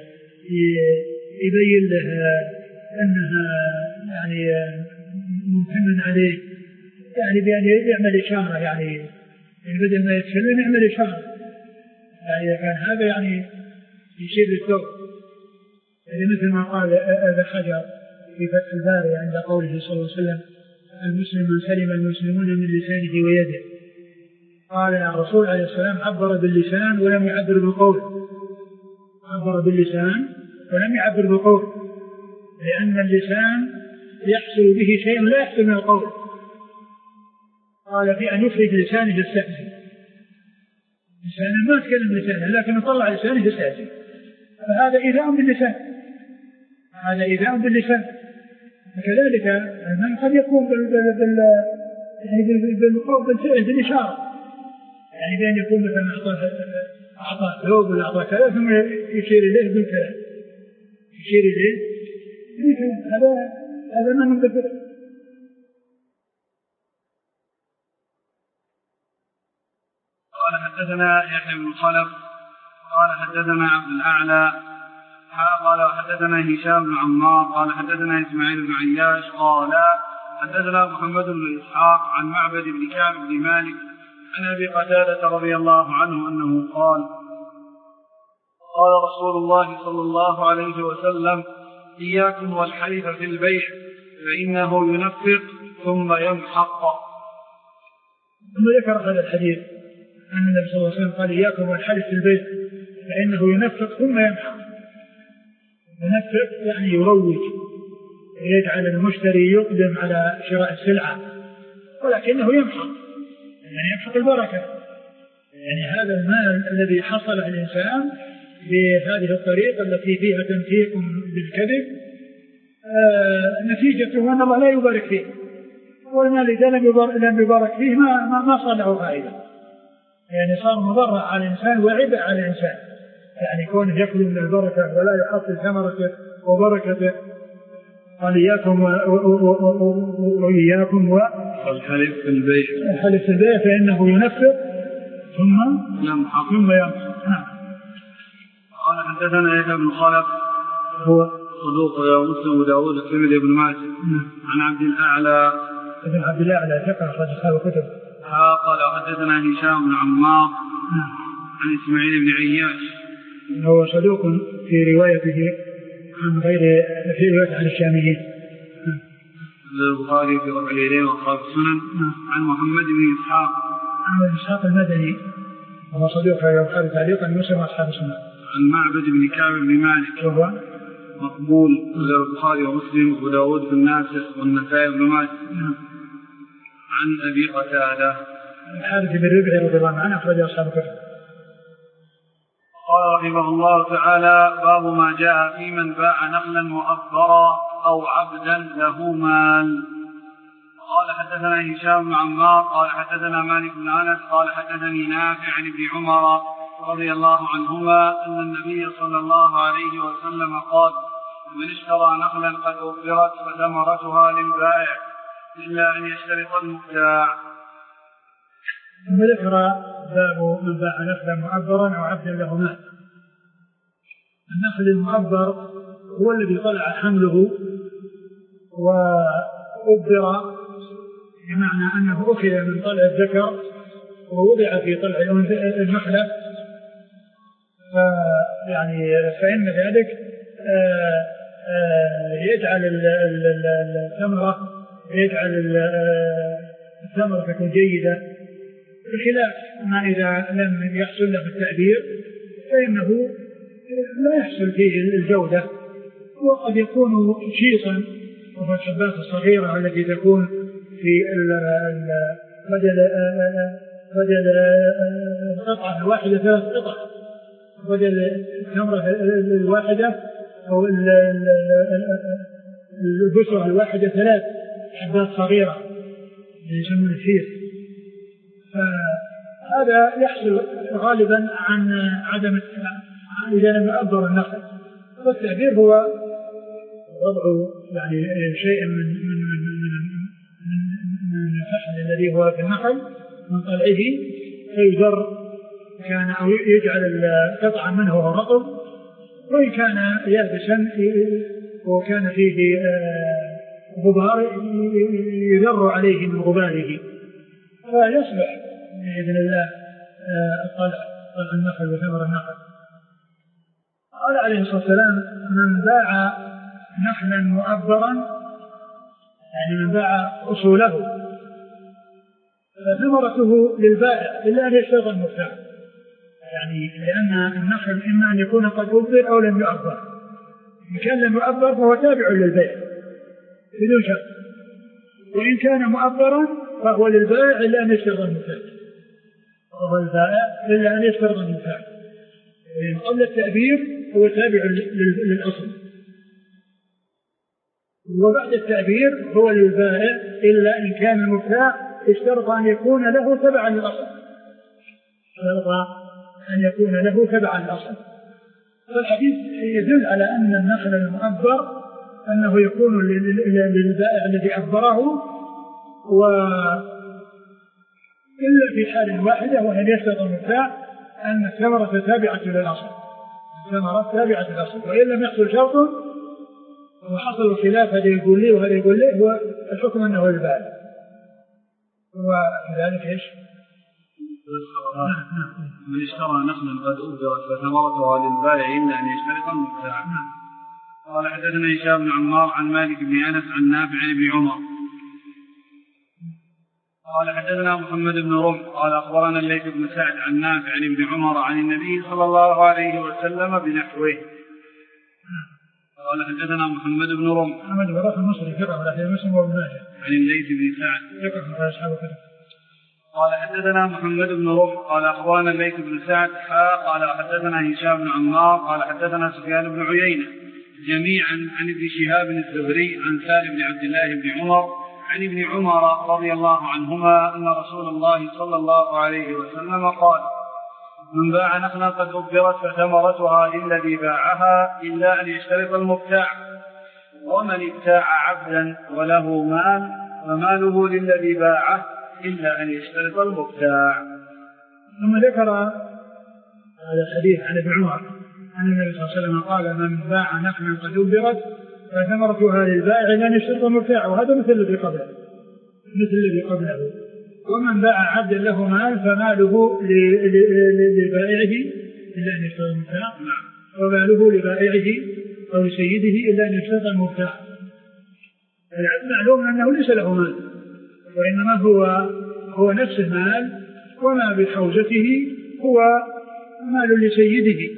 يبين له أنها يعني ممتن عليه، يعني بأن يعمل إشارة، يعني بدل ما يتكلم يعمل إشارة، يعني إذا كان هذا يعني يشير للثوب، يعني مثل ما قال أبا حجر في فتح الباري عند قوله صلى الله عليه وسلم المسلم من سلم المسلمون من لسانه ويده. قال الرسول عليه السلام عبر باللسان ولم يعبر بالقول، عبر باللسان ولم يعبر بالقول، لأن اللسان يحصل به شيء لا يحصل من القول. قال في أن يخرج لسانه يستهزئ، لسانه ما تكلم لسانه لكن يطلع لسانه يستهزئ، فهذا إيذاء باللسان، هذا إيذاء باللسان. وكذلك من قد يكون بالفعل بالإشارة، يعني بأن يكون مثلا أعطى ثوب ولا أعطى كذا ثم يشير إليه بالكلام، يشير إليه بالكلام، هذا ما من بالبر. قال حدثنا يحيى بن خلف قال حدثنا عبد الأعلى قال حدثنا هشام بن عمار قال حدثنا إسماعيل بن عياش قال حدثنا محمد بن إسحاق عن معبد بن كعب بن مالك عن أبي قتادة رضي الله عنه أنه قال قال رسول الله صلى الله عليه وسلم إياكم والحلف في البيع فإنه ينفق ثم يمحق. ثم ذكر هذا الحديث أن النبي صلى الله عليه وسلم قال إياكم والحلف في البيع فإنه ينفق ثم يمحق. ينفق يعني يروج، يجعل المشتري يقدم على شراء السلعة، ولكنه يمحق، يعني يمحق البركة. يعني هذا المال الذي حصل الإنسان بهذه الطريقة التي فيها تنفيق بالكذب نتيجته أن الله لا يبارك فيه، والمال إذا لم يبارك فيه ما صار له فائدة، يعني صار مضرة على الإنسان وعبء على الإنسان، يعني كونه يأكل من البركة ولا يحصل ثمرته وبركته. قال إياكم وإياكم والحلف في البيع الحلف في البيع فإنه ينفق ثم يمحق. قال حدثنا يحيى بن خلف هو صدوق مسلم وداود الترمذي بن ماجه عن عبد الأعلى ابن عبد الأعلى ثقة أخرج أصحاب الكتب. قال حدثنا هشام بن عمار عن إسماعيل بن عياش هو صدوق في روايته عن غير في رواية عن الشاميين. البخاري في رفع اليدين وأصحاب السنن عن محمد بن إسحاق عن إسحاق المدني وهو صدوق في البخاري تعليقا مسلم وأصحاب السنن عن معبد بن كعب بن مالك وهو مقبول البخاري ومسلم وداود بن ناسخ والنسائي بن ماجه عن أبي قتادة الحارث بن ربيعة رضي الله عنه أخرج أصحاب الكتب. قال رحمه الله تعالى باب ما جاء في من باع نخلا مؤبرا أو عبدا له مال. قال حدثنا هشام بن عمار قال حدثنا مالك بن أنس قال حدثني نافع عن ابن عمر رضي الله عنهما أن النبي صلى الله عليه وسلم قال من اشترى نخلا قد أبرت فثمرتها للبائع إلا أن يشترط المبتاع. ذكر باب من باع نخلا مؤبرا أو عبدا له مال. النخل المؤبر هو الذي طلع حمله وأبر بمعنى أنه أخذ من طلع الذكر ووضع في طلع النخلة، يعني فإن ذلك يجعل الثمرة تكون جيدة، بخلاف ما إذا لم يحصل له التأبير فإنه لا يحصل فيه الجودة، وقد يكون شيصا، وهو الحبات الصغيرة التي تكون في بدل القطعة الواحدة 3 قطع، بدل الثمرة الواحدة أو البشرة الواحدة 3 حبات صغيرة يسمون الشيص. فهذا يحصل غالبا عن عدم إذا لم يؤبر النخل، والتأبير هو وضع يعني شيء من الفحل الذي هو في النخل من طلعه فيذر كان أو يجعل قطعا منه وهو رطب، وإن كان يابسا وكان فيه غبار يذر عليه من غباره فيصبح بإذن الله طلع النخل وثمر النخل. قال عليه الصلاة والسلام من باع نخلا مؤبرا يعني من باع أصوله فثمرته للبائع إلا أن يشترط المبتاع، يعني لأن النخل إما أن يكون قد أبر أو لم يؤبر، إن كان لم يؤبر فهو تابع للبيع بدون شرط، وإن كان مؤبرا فهو للبائع إلا أن يشترط المبتاع، وهو البائع إلا أن يشترط المبتاع، وإن قبل التأبير هو تابع للأصل، وبعد التأبير هو للبائع إلا إن كان المبتاع اشترط أن يكون له تبعا للأصل، اشترط أن يكون له تبعا الأصل. فالحديث يدل على أن النخل المؤبر أنه يكون للبائع الذي أبره، إلا في حال واحدة، وهي يشترط المبتاع أن الثمرة تابعة للأصل، الثمرة تابعة للأصل، وإن لم يحصل شرط وحصل خلاف هذا يقول لي وهذا يقول لي، هو الحكم أنه البائع. وكذلك إيش؟ من اشترى نخلا قد أبدرت فثمرتها للبائع إلا أن يشترط المبتاع. قال حدثنا هشام بن عمار عن مالك بن أنس عن نافع عن ابن عمر قال حدثنا محمد بن رمح قال أخبرنا الليث بن سعد عن نافع عن ابن عمر عن النبي صلى الله عليه وسلم بنحوه. قال حدثنا محمد بن رمح محمد بن رمح المصري ثقة ولكن مسلم وابن ماجه عن الليث بن سعد ثقة من أصحاب الكتب. قال حدثنا محمد بن رمح قال أخبرنا الليث بن سعد قال حدثنا هشام بن عمار قال حدثنا سفيان بن عيينة جميعا عن ابن شهاب الزهري عن سالم بن عبد الله بن عمر عن ابن عمر رضي الله عنهما أن رسول الله صلى الله عليه وسلم قال: من باع نخلا قد أبرت فثمرتها للذي باعها إلا أن يشترط المبتاع، ومن ابتاع عبدا وله مال فماله للذي باعه إلا أن يشترط المبتاع. ثم ذكر هذا الحديث عن ابن عمر أن النبي صلى الله عليه وسلم قال: من باع نخلا قد أبرت فثمرتها للبائع إلا أن يشترط المبتاع، وهذا مثل الذي قبله. ومن باع عبدا له مال فماله لبائعه إلا أن يشترط المبتاع، وماله لبائعه أو لسيده إلا أن يشترط المبتاع. العبد معلوم أنه ليس له مال، وإنما هو نفسه مال، وما بحوزته هو مال لسيده.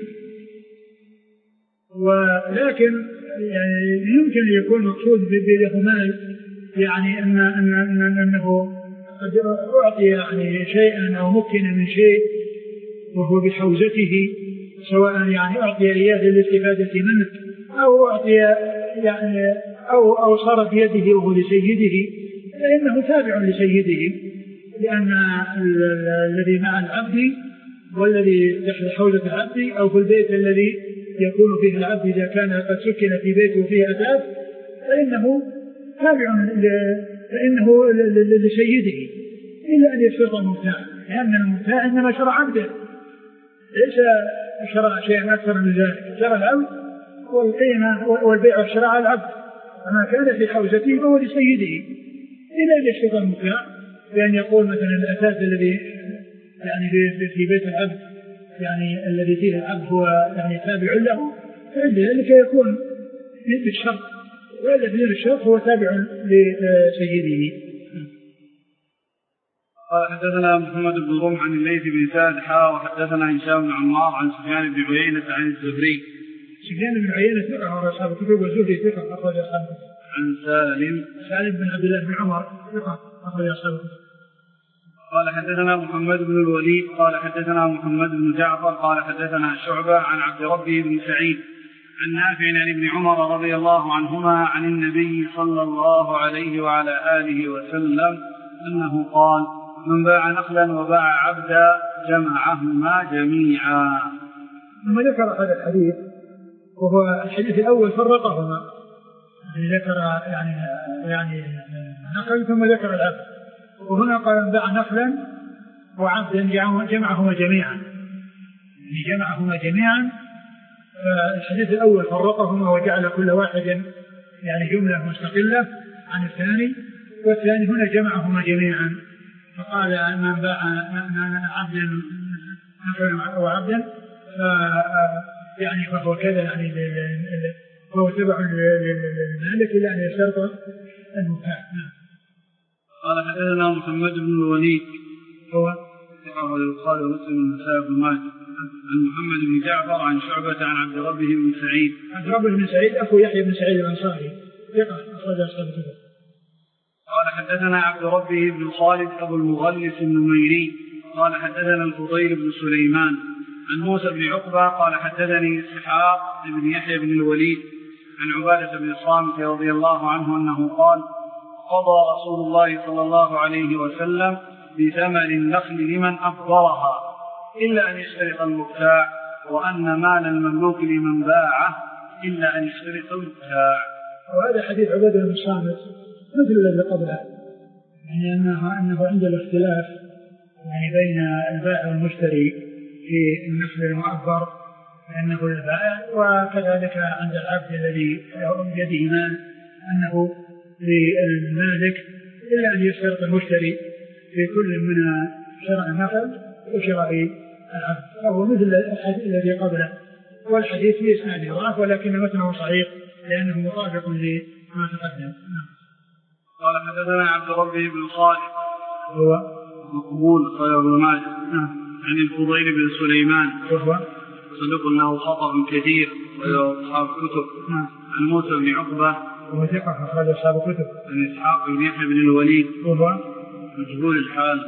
ولكن يعني يمكن أن يكون مقصود بله مال، يعني أنه قد أعطي يعني شيئا أو مكن من شيء وهو بحوزته، سواء يعني أعطي إياه للاستفادة منه أو أعطي يعني أو صار بيده وهو لسيده، فإنه تابع لسيده، لأن الذي مع العبد والذي تحت حوزة العبد أو في البيت الذي يكون فيه العبد إذا كان قد سكن في بيته فيه أثاث فإنه تابع لسيده إلا أن يشترط المبتاع، لأن المبتاع إنما شرع عبده، ليس شرع شيئا أكثر من ذلك، شرع العبد والقيمة والبيع والشراء على العبد، فما كان في حوزته فهو لسيده إلا أن يشترط المبتاع، بأن يقول مثلا الأثاث الذي يعني في بيت العبد يعني الذي فيه العبد هو يعني تابع له، فعند ذلك يكون بالشرط، وإلا بدون الشرط هو تابع لسيده. قال حدثنا محمد بن رمح عن الليث بن سعد وحدثنا هشام بن عمار عن سفيان بن عيينة عن الزهري. سفيان بن عيينة ثقة على أصحاب الكتب، والزهري ثقة أخرج أصحاب الكتب. عن سالم بن عبد الله بن عمر ثقة أخرج أصحاب الكتب. قال حدثنا محمد بن الوليد قال حدثنا محمد بن جعفر قال حدثنا شعبة عن عبد ربه بن سعيد عن نافع عن ابن عمر رضي الله عنهما عن النبي صلى الله عليه وعلى آله وسلم أنه قال: من باع نخلا وباع عبدا جمعهما جميعا. ثم ذكر هذا الحديث، وهو الحديث الأول فرقهما، ذكر يعني نخل ثم ذكر العبد، وهنا قال: من باع نخلا وعبدا جمعهما جميعا، جمعهما جميعا. فالحديث الأول فرقهما وجعل كل واحد يعني جملة مستقلة عن الثاني، والثاني هنا جمعهما جميعا، فقال: من باع عبدا نخلا وعبدا يعني فهو كذا، يعني فهو تبع للمالك إلى أن يشترط المبتاع. قال حدثنا محمد بن الوليد هو ثقة البخاري ومسلم والنسائي بن ماجه عن محمد بن جعفر عن شعبة عن عبد ربه بن سعيد. عبد ربه بن سعيد أخو يحيى بن سعيد الأنصاري ثقة أخرج أصحاب الكتب. قال حدثنا عبد ربه بن خالد أبو المغلس النميري قال حدثنا الفضيل بن سليمان عن موسى بن عقبة قال حدثني إسحاق بن يحيى بن الوليد عن عبادة بن الصامت رضي الله عنه أنه قال: قضى رسول الله صلى الله عليه وسلم بثمن النخل لمن أفضلها إلا أن يشترط المبتاع، وأن مال المملوك لمن باعه إلا أن يشترط المبتاع. وهذا حديث عبادة بن الصامت مثل الذي قبله، يعني أنه عند الاختلاف يعني بين البائع والمشتري في النخل المعبر أنه للبائع، وكذلك عند العبد الذي بيده مال أنه للمالك، إلا أن يشترط المشتري في كل من شراء النخل وشراء العبد. فهو مثل الحديث الذي قبله، والحديث في إسناده ضعف ولكن متنه صحيح لأنه مطابق لما تقدم. قال حدثنا عبد ربه بن صالح هو مقبول خير بن ماجه عن الفضيل بن سليمان وهو صدق له خطأ كثير وأصحاب كتب عن موسى بن عقبة وهو ثقة أخرج أصحاب كتب عن إسحاق بن يحيى بن الوليد وهو مجهول الحال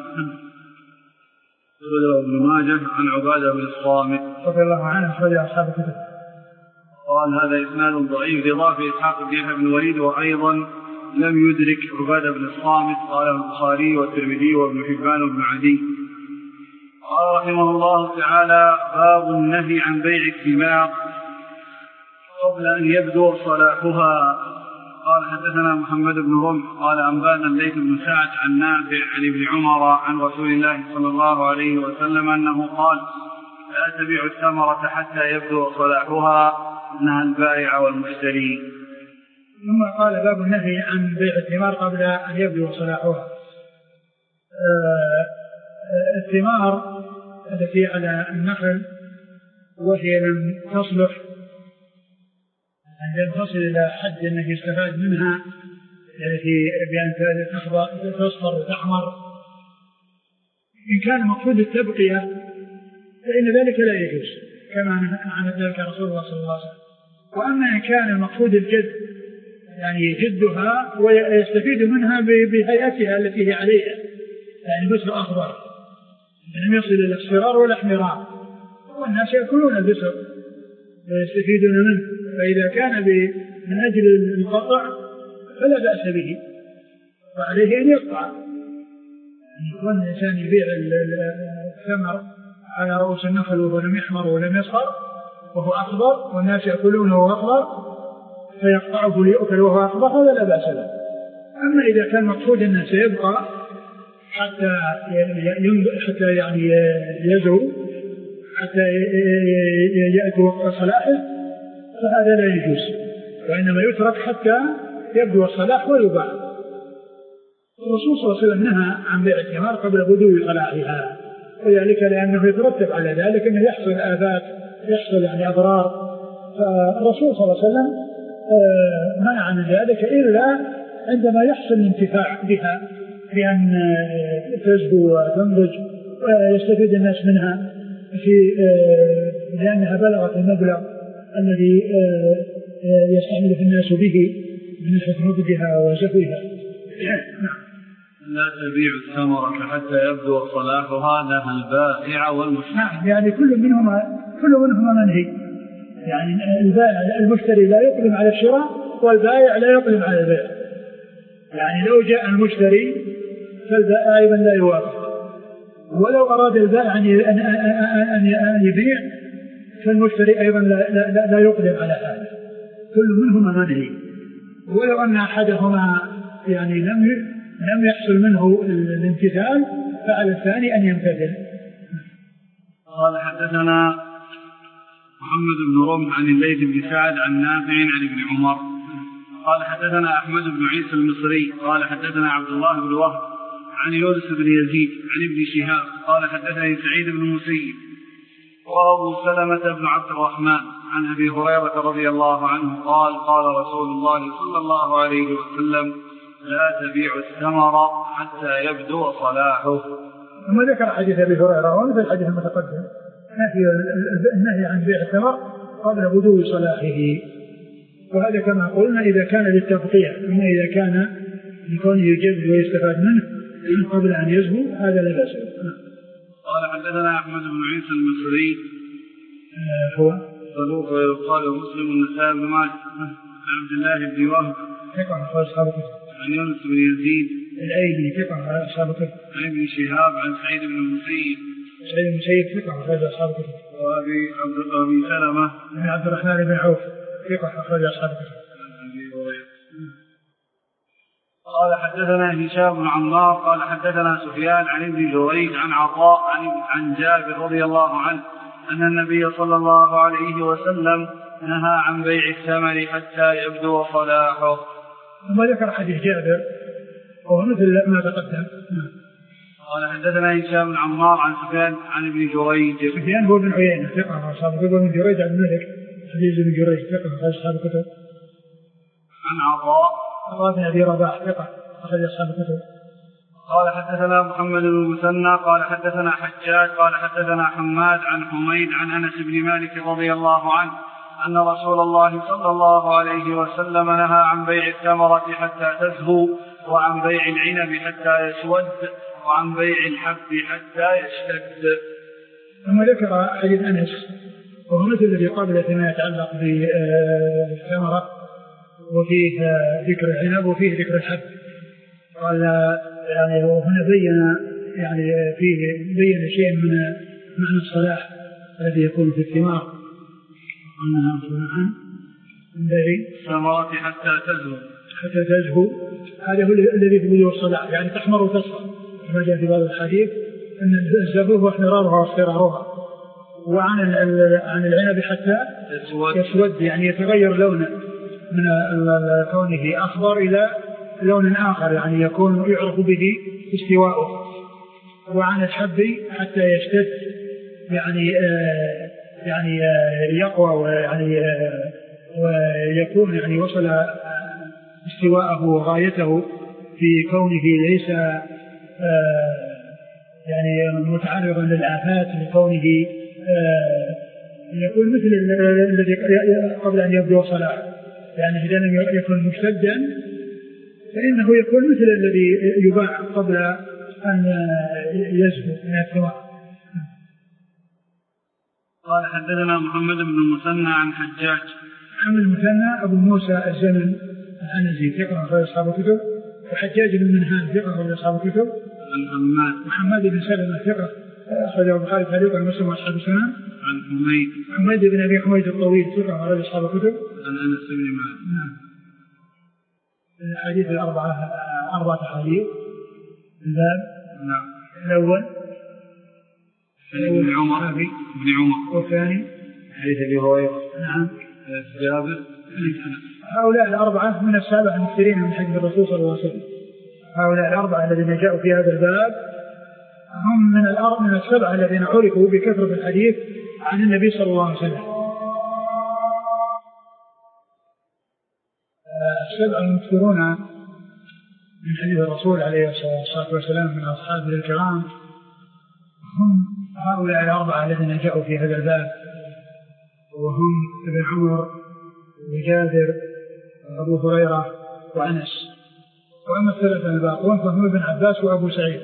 صدق ابن ماجه عن عبادة بن الصامت رضي الله عنه أخرج أصحاب كتب. قال هذا إسناد ضعيف لإضافة إسحاق بن يحيى بن الوليد وأيضا لم يدرك عبادة بن الصامت. قاله البخاري والترمذي وابن حبان وابن عدي. قال رحمه الله تعالى باب النهي عن بيع الثمار قبل أن يبدو صلاحها. قال حدثنا محمد بن رمح قال أنبانا الليث بن سعد عن نافع عن ابن عمر عن رسول الله صلى الله عليه وسلم أنه قال لا تبيع الثمرة حتى يبدو صلاحها، نهى البائع والمشتري. ثم قال باب النهي عن بيع الثمار قبل أن يبدو صلاحها. الثمار التي على النخل وهي لم تصلح لم تصل إلى حد أنه يستفاد منها التي بأن تصفر وتحمر، إن كان مقصود التبقية فإن ذلك لا يجوز كما عن ذلك رسول الله صلى الله عليه وسلم. وأما إن كان المقصود الجد يعني يجدها ويستفيد منها بهيئتها التي هي عليها، يعني بسر أخضر لم يصل إلى الاصفرار ولا احمرار، والناس يأكلون البسر ويستفيدون منه، فإذا كان من أجل القطع فلا بأس به، وعليه أن يقطع. يعني يكون الإنسان يبيع الثمر على رؤوس النخل وهو لم يحمر ولم يصفر وهو أخضر والناس يأكلونه وهو أخضر فيقطعه ليأكل وهو أخضر، هذا لا بأس له. أما إذا كان مقصود أنه سيبقى حتى يعني يزرو حتى يأتي وقت صلاحه فهذا لا يجوز، وإنما يترك حتى يبدو الصلاح ويباع. الرسول صلى الله عليه وسلم نهى عن بيع الثمار قبل بدو صلاحها، وذلك لأنه يترتب على ذلك أنه يحصل آفات، يحصل يعني أضرار، فالرسول صلى الله عليه وسلم منع عن ذلك إلا عندما يحصل الانتفاع بها بأن تزهو وتنضج ويستفيد الناس منها لأنها بلغت المبلغ الذي يستعمل في الناس به من ناحية نضجها وزهوها. لا تبيع الثمرة حتى يبدو صلاحها، نهى البائع والمشتري. يعني كل منهما منهي، يعني البائع المشتري لا يقدم على الشراء والبائع لا يقدم على البيع. يعني لو جاء المشتري فالبائع أيضا لا يوافق، ولو أراد البائع أن يبيع فالمشتري أيضا لا يقدم على هذا. كل منهما منهي، ولو أن أحدهما يعني لم يحصل منه الامتثال فعلى الثاني أن يمتثل. قال حدثنا محمد بن رمح عن الليث بن سعد عن نافع عن ابن عمر قال حدثنا أحمد بن عيسى المصري قال حدثنا عبد الله بن وهب عن يونس بن يزيد عن ابن شهاب قال حدثني سعيد بن المسيب وأبو سلمة بن عبد الرحمن عن أبي هريرة رضي الله عنه قال قال رسول الله صلى الله عليه وسلم لا تبيع الثمر حتى يبدو صلاحه. ثم ذكر حديث أبي هريرة ومثل الحديث المتقدم النهي عن بيع الثمر قبل بدو صلاحه، وهذا كما قلنا إذا كان للتبقية، أما إذا كان لكونه يجد ويستفاد منه قبل أن يزهو هذا لا بأس. قال حدثنا أحمد بن عيسى المصري هو صدوق قال مسلم النسائي بن ماجه عن عبد الله بن وهب عن يونس بن يزيد الأيلي ثقة على أصحاب الكتب عن ابن شهاب عن سعيد بن المسيب سعيد بن المسيب ثقة أخرج أصحاب الكتب. وأبي سلمة بن عبد الرحمن بن عوف ثقة أخرج أصحاب الكتب. قال حدثنا هشام بن عمار قال حدثنا سفيان عن ابن جريج عن عطاء عن جابر رضي الله عنه أن النبي صلى الله عليه وسلم نهى عن بيع الثمر حتى يبدو صلاحه. ثم ذكر حديث جابر وهو مثل ما تقدم. قال حدثنا هشام بن عمار عن سفيان عن ابن جريج. سفيان هو بن عيينة ثقة أصحاب الكتب. ابن جريج عن الملك حديث ابن جريج ثقة أصحاب الكتب. عن عطاء بن أبي رباح ثقة أخرج أصحاب الكتب. قال حدثنا محمد بن المثنى قال حدثنا حجاج قال حدثنا حماد عن حميد عن أنس بن مالك رضي الله عنه أن رسول الله صلى الله عليه وسلم نهى عن بيع الثمرة حتى تزهو وعن بيع العنب حتى يسود وعن بيع الحب حتى يشتد. ثم ذكر حديث أنس وهو مثل الذي قبل فيما يتعلق بالثمرة وفيه ذكر العنب وفيه ذكر الحب. قال يعني وهنا بين بين شيء من معنى الصلاح الذي يكون في الثمار أنها صلاحا من بيع الثمرة حتى تزهو. هذا هو الذي في بدو الصلاح يعني تحمر وتصفر كما جاء في بعض الحديث أن الزهو هو احمرارها واصفرارها. وعن العنب حتى يسود يعني يتغير لونه من كونه أخضر إلى لون آخر يعني يكون يعرف به استواءه. وعن الحب حتى يشتد يعني يقوى ويكون يعني وصل استواءه وغايته في كونه ليس يعني متعرضا للآفات لكونه يكون مثل الذي قبل أن يبدو صلاح يعني إذا لم يكن مشتدا فإنه يكون مثل الذي يباع قبل أن يزهو من الثمار. قال حدثنا محمد بن المثنى عن حجاج. محمد المثنى أبو موسى الزمن العنزي ثقة أخرج أصحاب الكتب. وحجاج بن منهان ثقة أخرج أصحاب الكتب. عن محمد بن سلمة ثقة أخرجه البخاري تعليقا ومسلم وأصحاب السنن. عن حميد بن أبي حميد الطويل ثقة أخرج أصحاب الكتب. عن أنس بن مالك. نعم. الحديث أربعة حديث. الباب. نعم. الأول ابن عمر. والثاني حديث أبي هريرة. نعم. جابر. هؤلاء الأربعة من السابع المكثرين من حديث الرسول صلى الله عليه وسلم. هؤلاء الأربعة الذين جاءوا في هذا الباب هم من السبعة الذين عرفوا بكثرة الحديث عن النبي صلى الله عليه وسلم. السبعة المكثرون من حديث الرسول عليه الصلاة والسلام من أصحابه الكرام هم هؤلاء الأربعة الذين جاءوا في هذا الباب وهم ابن عمر وجابر وأبو هريرة وأنس. وأما الثلاثة الباقون فهم ابن عباس وأبو سعيد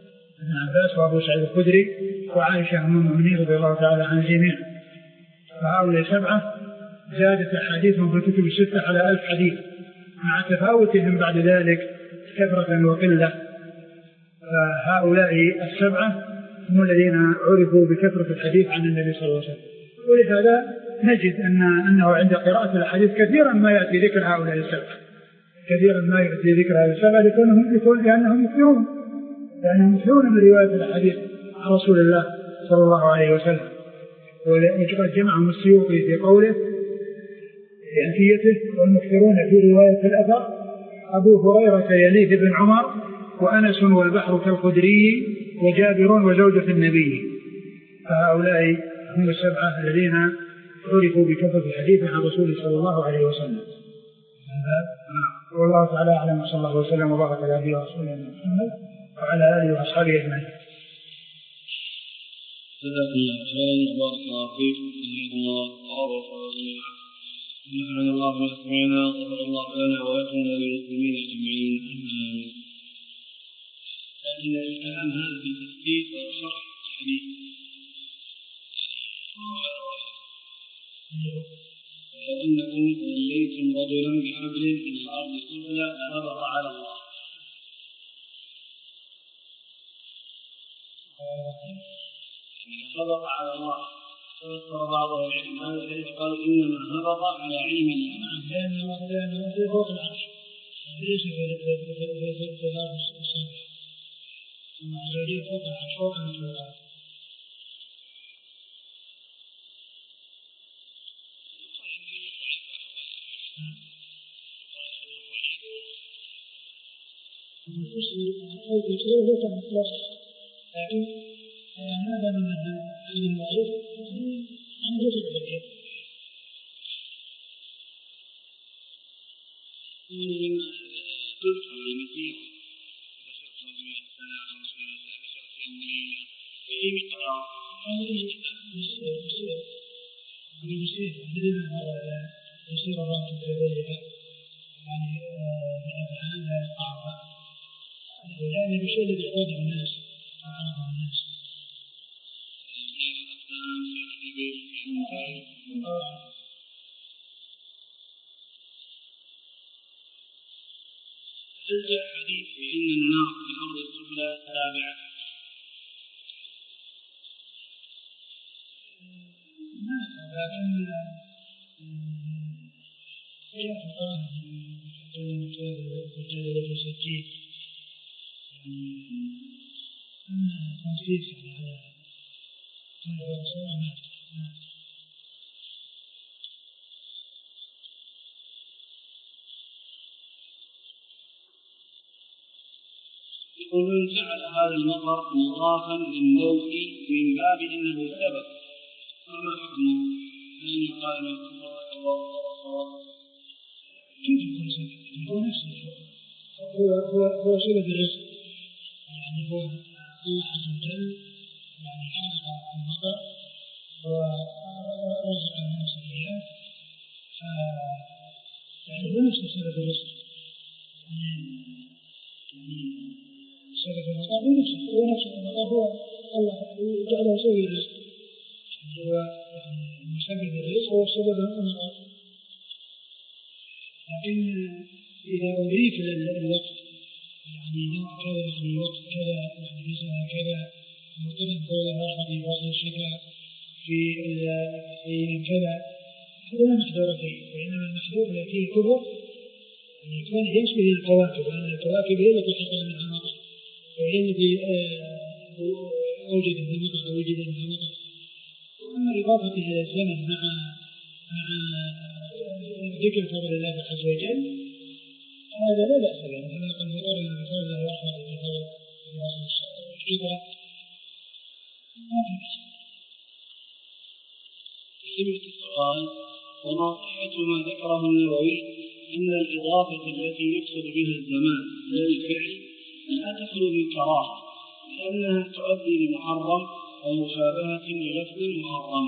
الخدري وعائشة أم المؤمنين رضي الله تعالى عن الجميع. فهؤلاء سبعة زادت أحاديثهم في الكتب الستة على 1000 حديث مع تفاوتهم بعد ذلك كثرة وقلة. فهؤلاء السبعة هم الذين عرفوا بكثرة الحديث عن النبي صلى الله عليه وسلم. ولهذا نجد أنه عند قراءة الحديث كثيرا ما يأتي ذكر هؤلاء السبعة لأنهم يكثرون من رواية الحديث عن رسول الله صلى الله عليه وسلم. وقد جمعهم السيوطي في قوله في ألفيته والمكثرون في رواية الأثر أبو هريرة يليه بن عمر وأنس والبحر كالخدري وجابر وزوجة النبي. فهؤلاء هم السبعة الذين عرفوا بكثرة الحديث عن رسول صلى الله عليه وسلم. والله تعالى أعلم وصلى الله وسلم وبارك على نبينا ورسولنا محمد وعلى آله وأصحابه أجمعين. جزاكم الله خيرا وبارك الله فيك ورحمة الله وبركاته. نحمد الله ونستعينه وغفر الله لنا ولكم وللمسلمين أجمعين. لكن الكلام هذا في تثبيت وشرح الحديث لو أنكم وليتم رجلا بحبل من الأرض سفلى نبض على الله. هبط على الله فسر بعضهم العلم هذا الذي قالوا إنما هبط على علم الله لأنه في فوق العرش ليس في الأرض السابقة ثم عزوجين فوق العرش فوق المخلوقات. لكن هذا من الضعيف عن جزء الحديث مما تذكر المسيح مسيرة 500 سنة 500 مسيرة يوم وليلة في مقدار المسيح الذين هذا يسير الراكب بذلك يعني 100 عام لا يقطعها يعني بشيء الذي يعتاده الناس وعرضه الناس جاء حديث بأن النار في الأرض السفلى تابعة لكن جاء فقال الرجال في سجين أن تنفيذ على يقولون جعل هذا المطر مضافا للموت من باب انه سبب فما حكمه؟ ان يقال كيف يكون سبب؟ هو نفسه هو سبب الرزق يعني هو الله عز وجل يعني خلق المطر ورزق الناس اياه يعني هو نفسه سبب الرزق سبب المطر هو نفسه المطر هو الله جعله سبب الرزق هو يعني مسبب الرزق هو سبب المطر. لكن إذا أضيف للوقت يعني نوع كذا يعني وقت كذا يعني في سنة كذا مرتبط قول الرحمة في فصل الشتاء في أيام كذا هذا لا محذور فيه وإنما المحذور فيه الكبر أن يكون يشبه الكواكب لأن الكواكب هي التي حصل منها المطر وهي التي أوجدت المطر أو وجد منها المطر. وأما إضافته إلى الزمن مع ذكر فضل الله عز وجل هذا لا بأس به مثلا قد مطرنا بفضل الله ورحمته في فضل الشتاء ما في بأس. سمعت السؤال وما صحة ما ذكره النووي أن الإضافة التي يقصد بها الزمان للفعل لا تخلو من كراهة لأنها تؤدي لمحرم أو مشابهة للفظ محرم.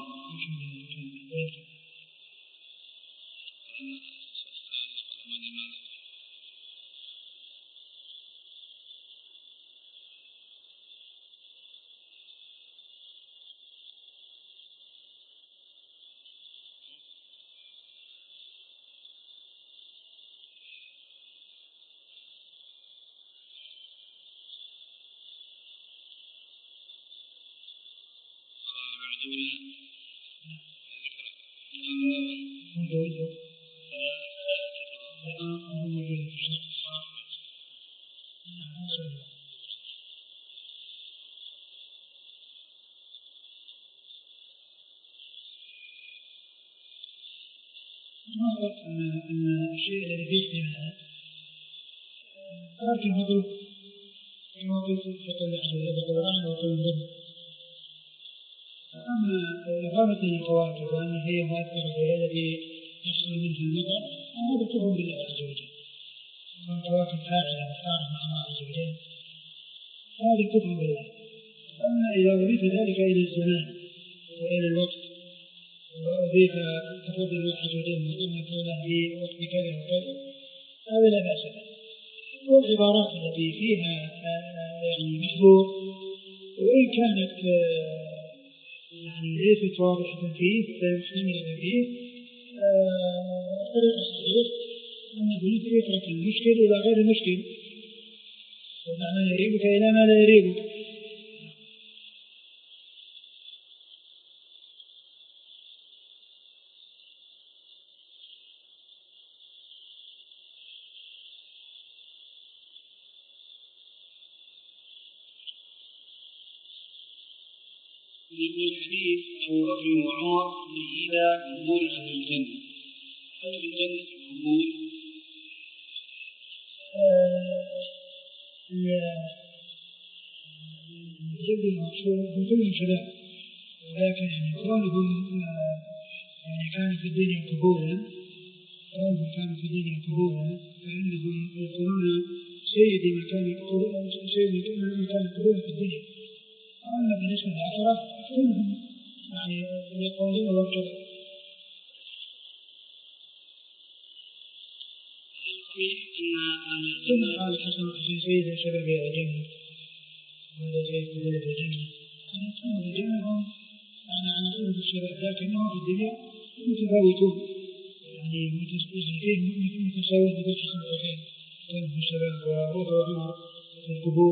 أن الشيء الذي فيه احتمال لكن مضروب كما قلت في قول عز وجل بالقرآن وقول الظلم. أما إضافة الكواكب وأن هي مؤثرة وهي التي يحصل منها المطر هذا كفر بالله عز وجل والكواكب فاعلة مختارة مع الله عز وجل هذا كفر بالله. أما إذا أضيف ذلك إلى الزمان وإلى الوقت وأضيف تفضل الله عز وجل وقلنا قوله في وقت كذا وكذا هذا لا بأس به. والعبارات التي فيها يعني محظور وإن كانت يعني ليست واضحة فيه فمحتملة فيه الطريق الصحيح أنه يترك المشكل إلى غير المشكل ودع ما يريبك إلى ما لا يريبك. يقول حديث أبو بكر وعمر سيدا قبول أهل الجنة، أهل الجنة قبول الجد المقصود كلهم شباب، ولكن يعني كونهم يعني كانوا في الدنيا قبولا، فإنهم يقولون سيدي ما كان قبولا في الدنيا. وأما بالنسبة للآخرة كلهم يعني يقولون وكذا. ثم قال الحسن والحسين سيد شباب الجنة، وهذا سيد قبول الجنة. يعني كانوا في الجنة هم يعني على صورة الشباب، لكنهم في الدنيا متفاوتون، يعني فيه متساوون مثل الحسن والحسين كانوا في الشباب ووضعوا في القبول.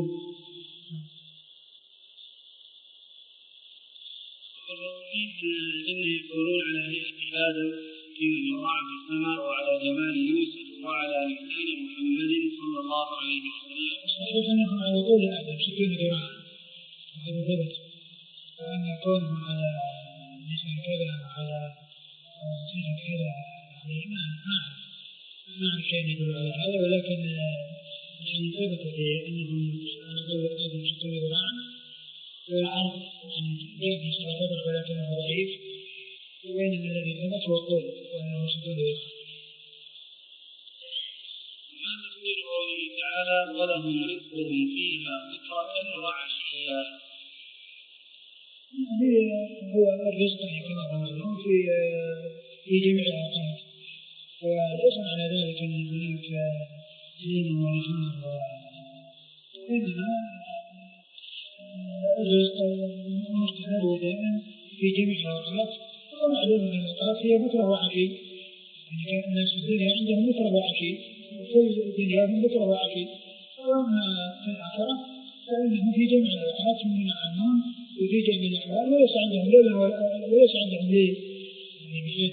والرسولين أن الجنة يقولون على هيئة آدم كما يقع في السماء، وعلى جمال يوسف، وعلى لسان محمد صلى الله عليه وسلم. صحيح أنهم على طول آدم 60 ذراعا، وهذا ثبت. وأن كونهم على لسان كذا وعلى صفة كذا يعني ما أعرف شيء يدل على هذا، ولكن يعني ثبت بأنهم على طول آدم 60 ذراعا. والعرض يعني جاء في صلاة بدر ولكنه ضعيف، وبينما الذي ثبت هو الطول وأنه 60 ذراعا. ما تفسير قوله تعالى ولهم رزقهم فيها بكرة وعشيا؟ يعني هو الرزق كما قلنا في جميع الأوقات، وليس على ذلك أن هناك ليل ونهار، وإنما الرزق مستمر دائما في جميع الأوقات. ومعلوم أن الأوقات هي بكرة وعشي، يعني كان الناس في الدنيا عندهم بكرة وعشي، وكل دنياهم بكرة وعشي. وأما في الآخرة فإنهم في جميع الأوقات هم ينعمون وفي جميع الأحوال، وليس عندهم ليل وليس عندهم ليل، يعني بحيث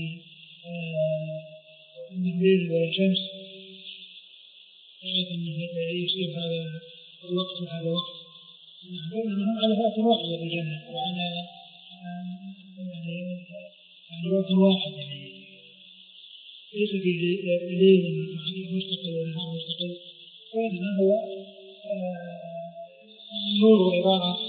أنه ليل ولا شمس، بحيث أنه يصير هذا الوقت وهذا وقت. بينهم على هيئة واحدة في الجنة، وعلى يعني وقت واحد، يعني ليس فيه ليل مستقل ونهار مستقل، وإنما هو نور وعبارة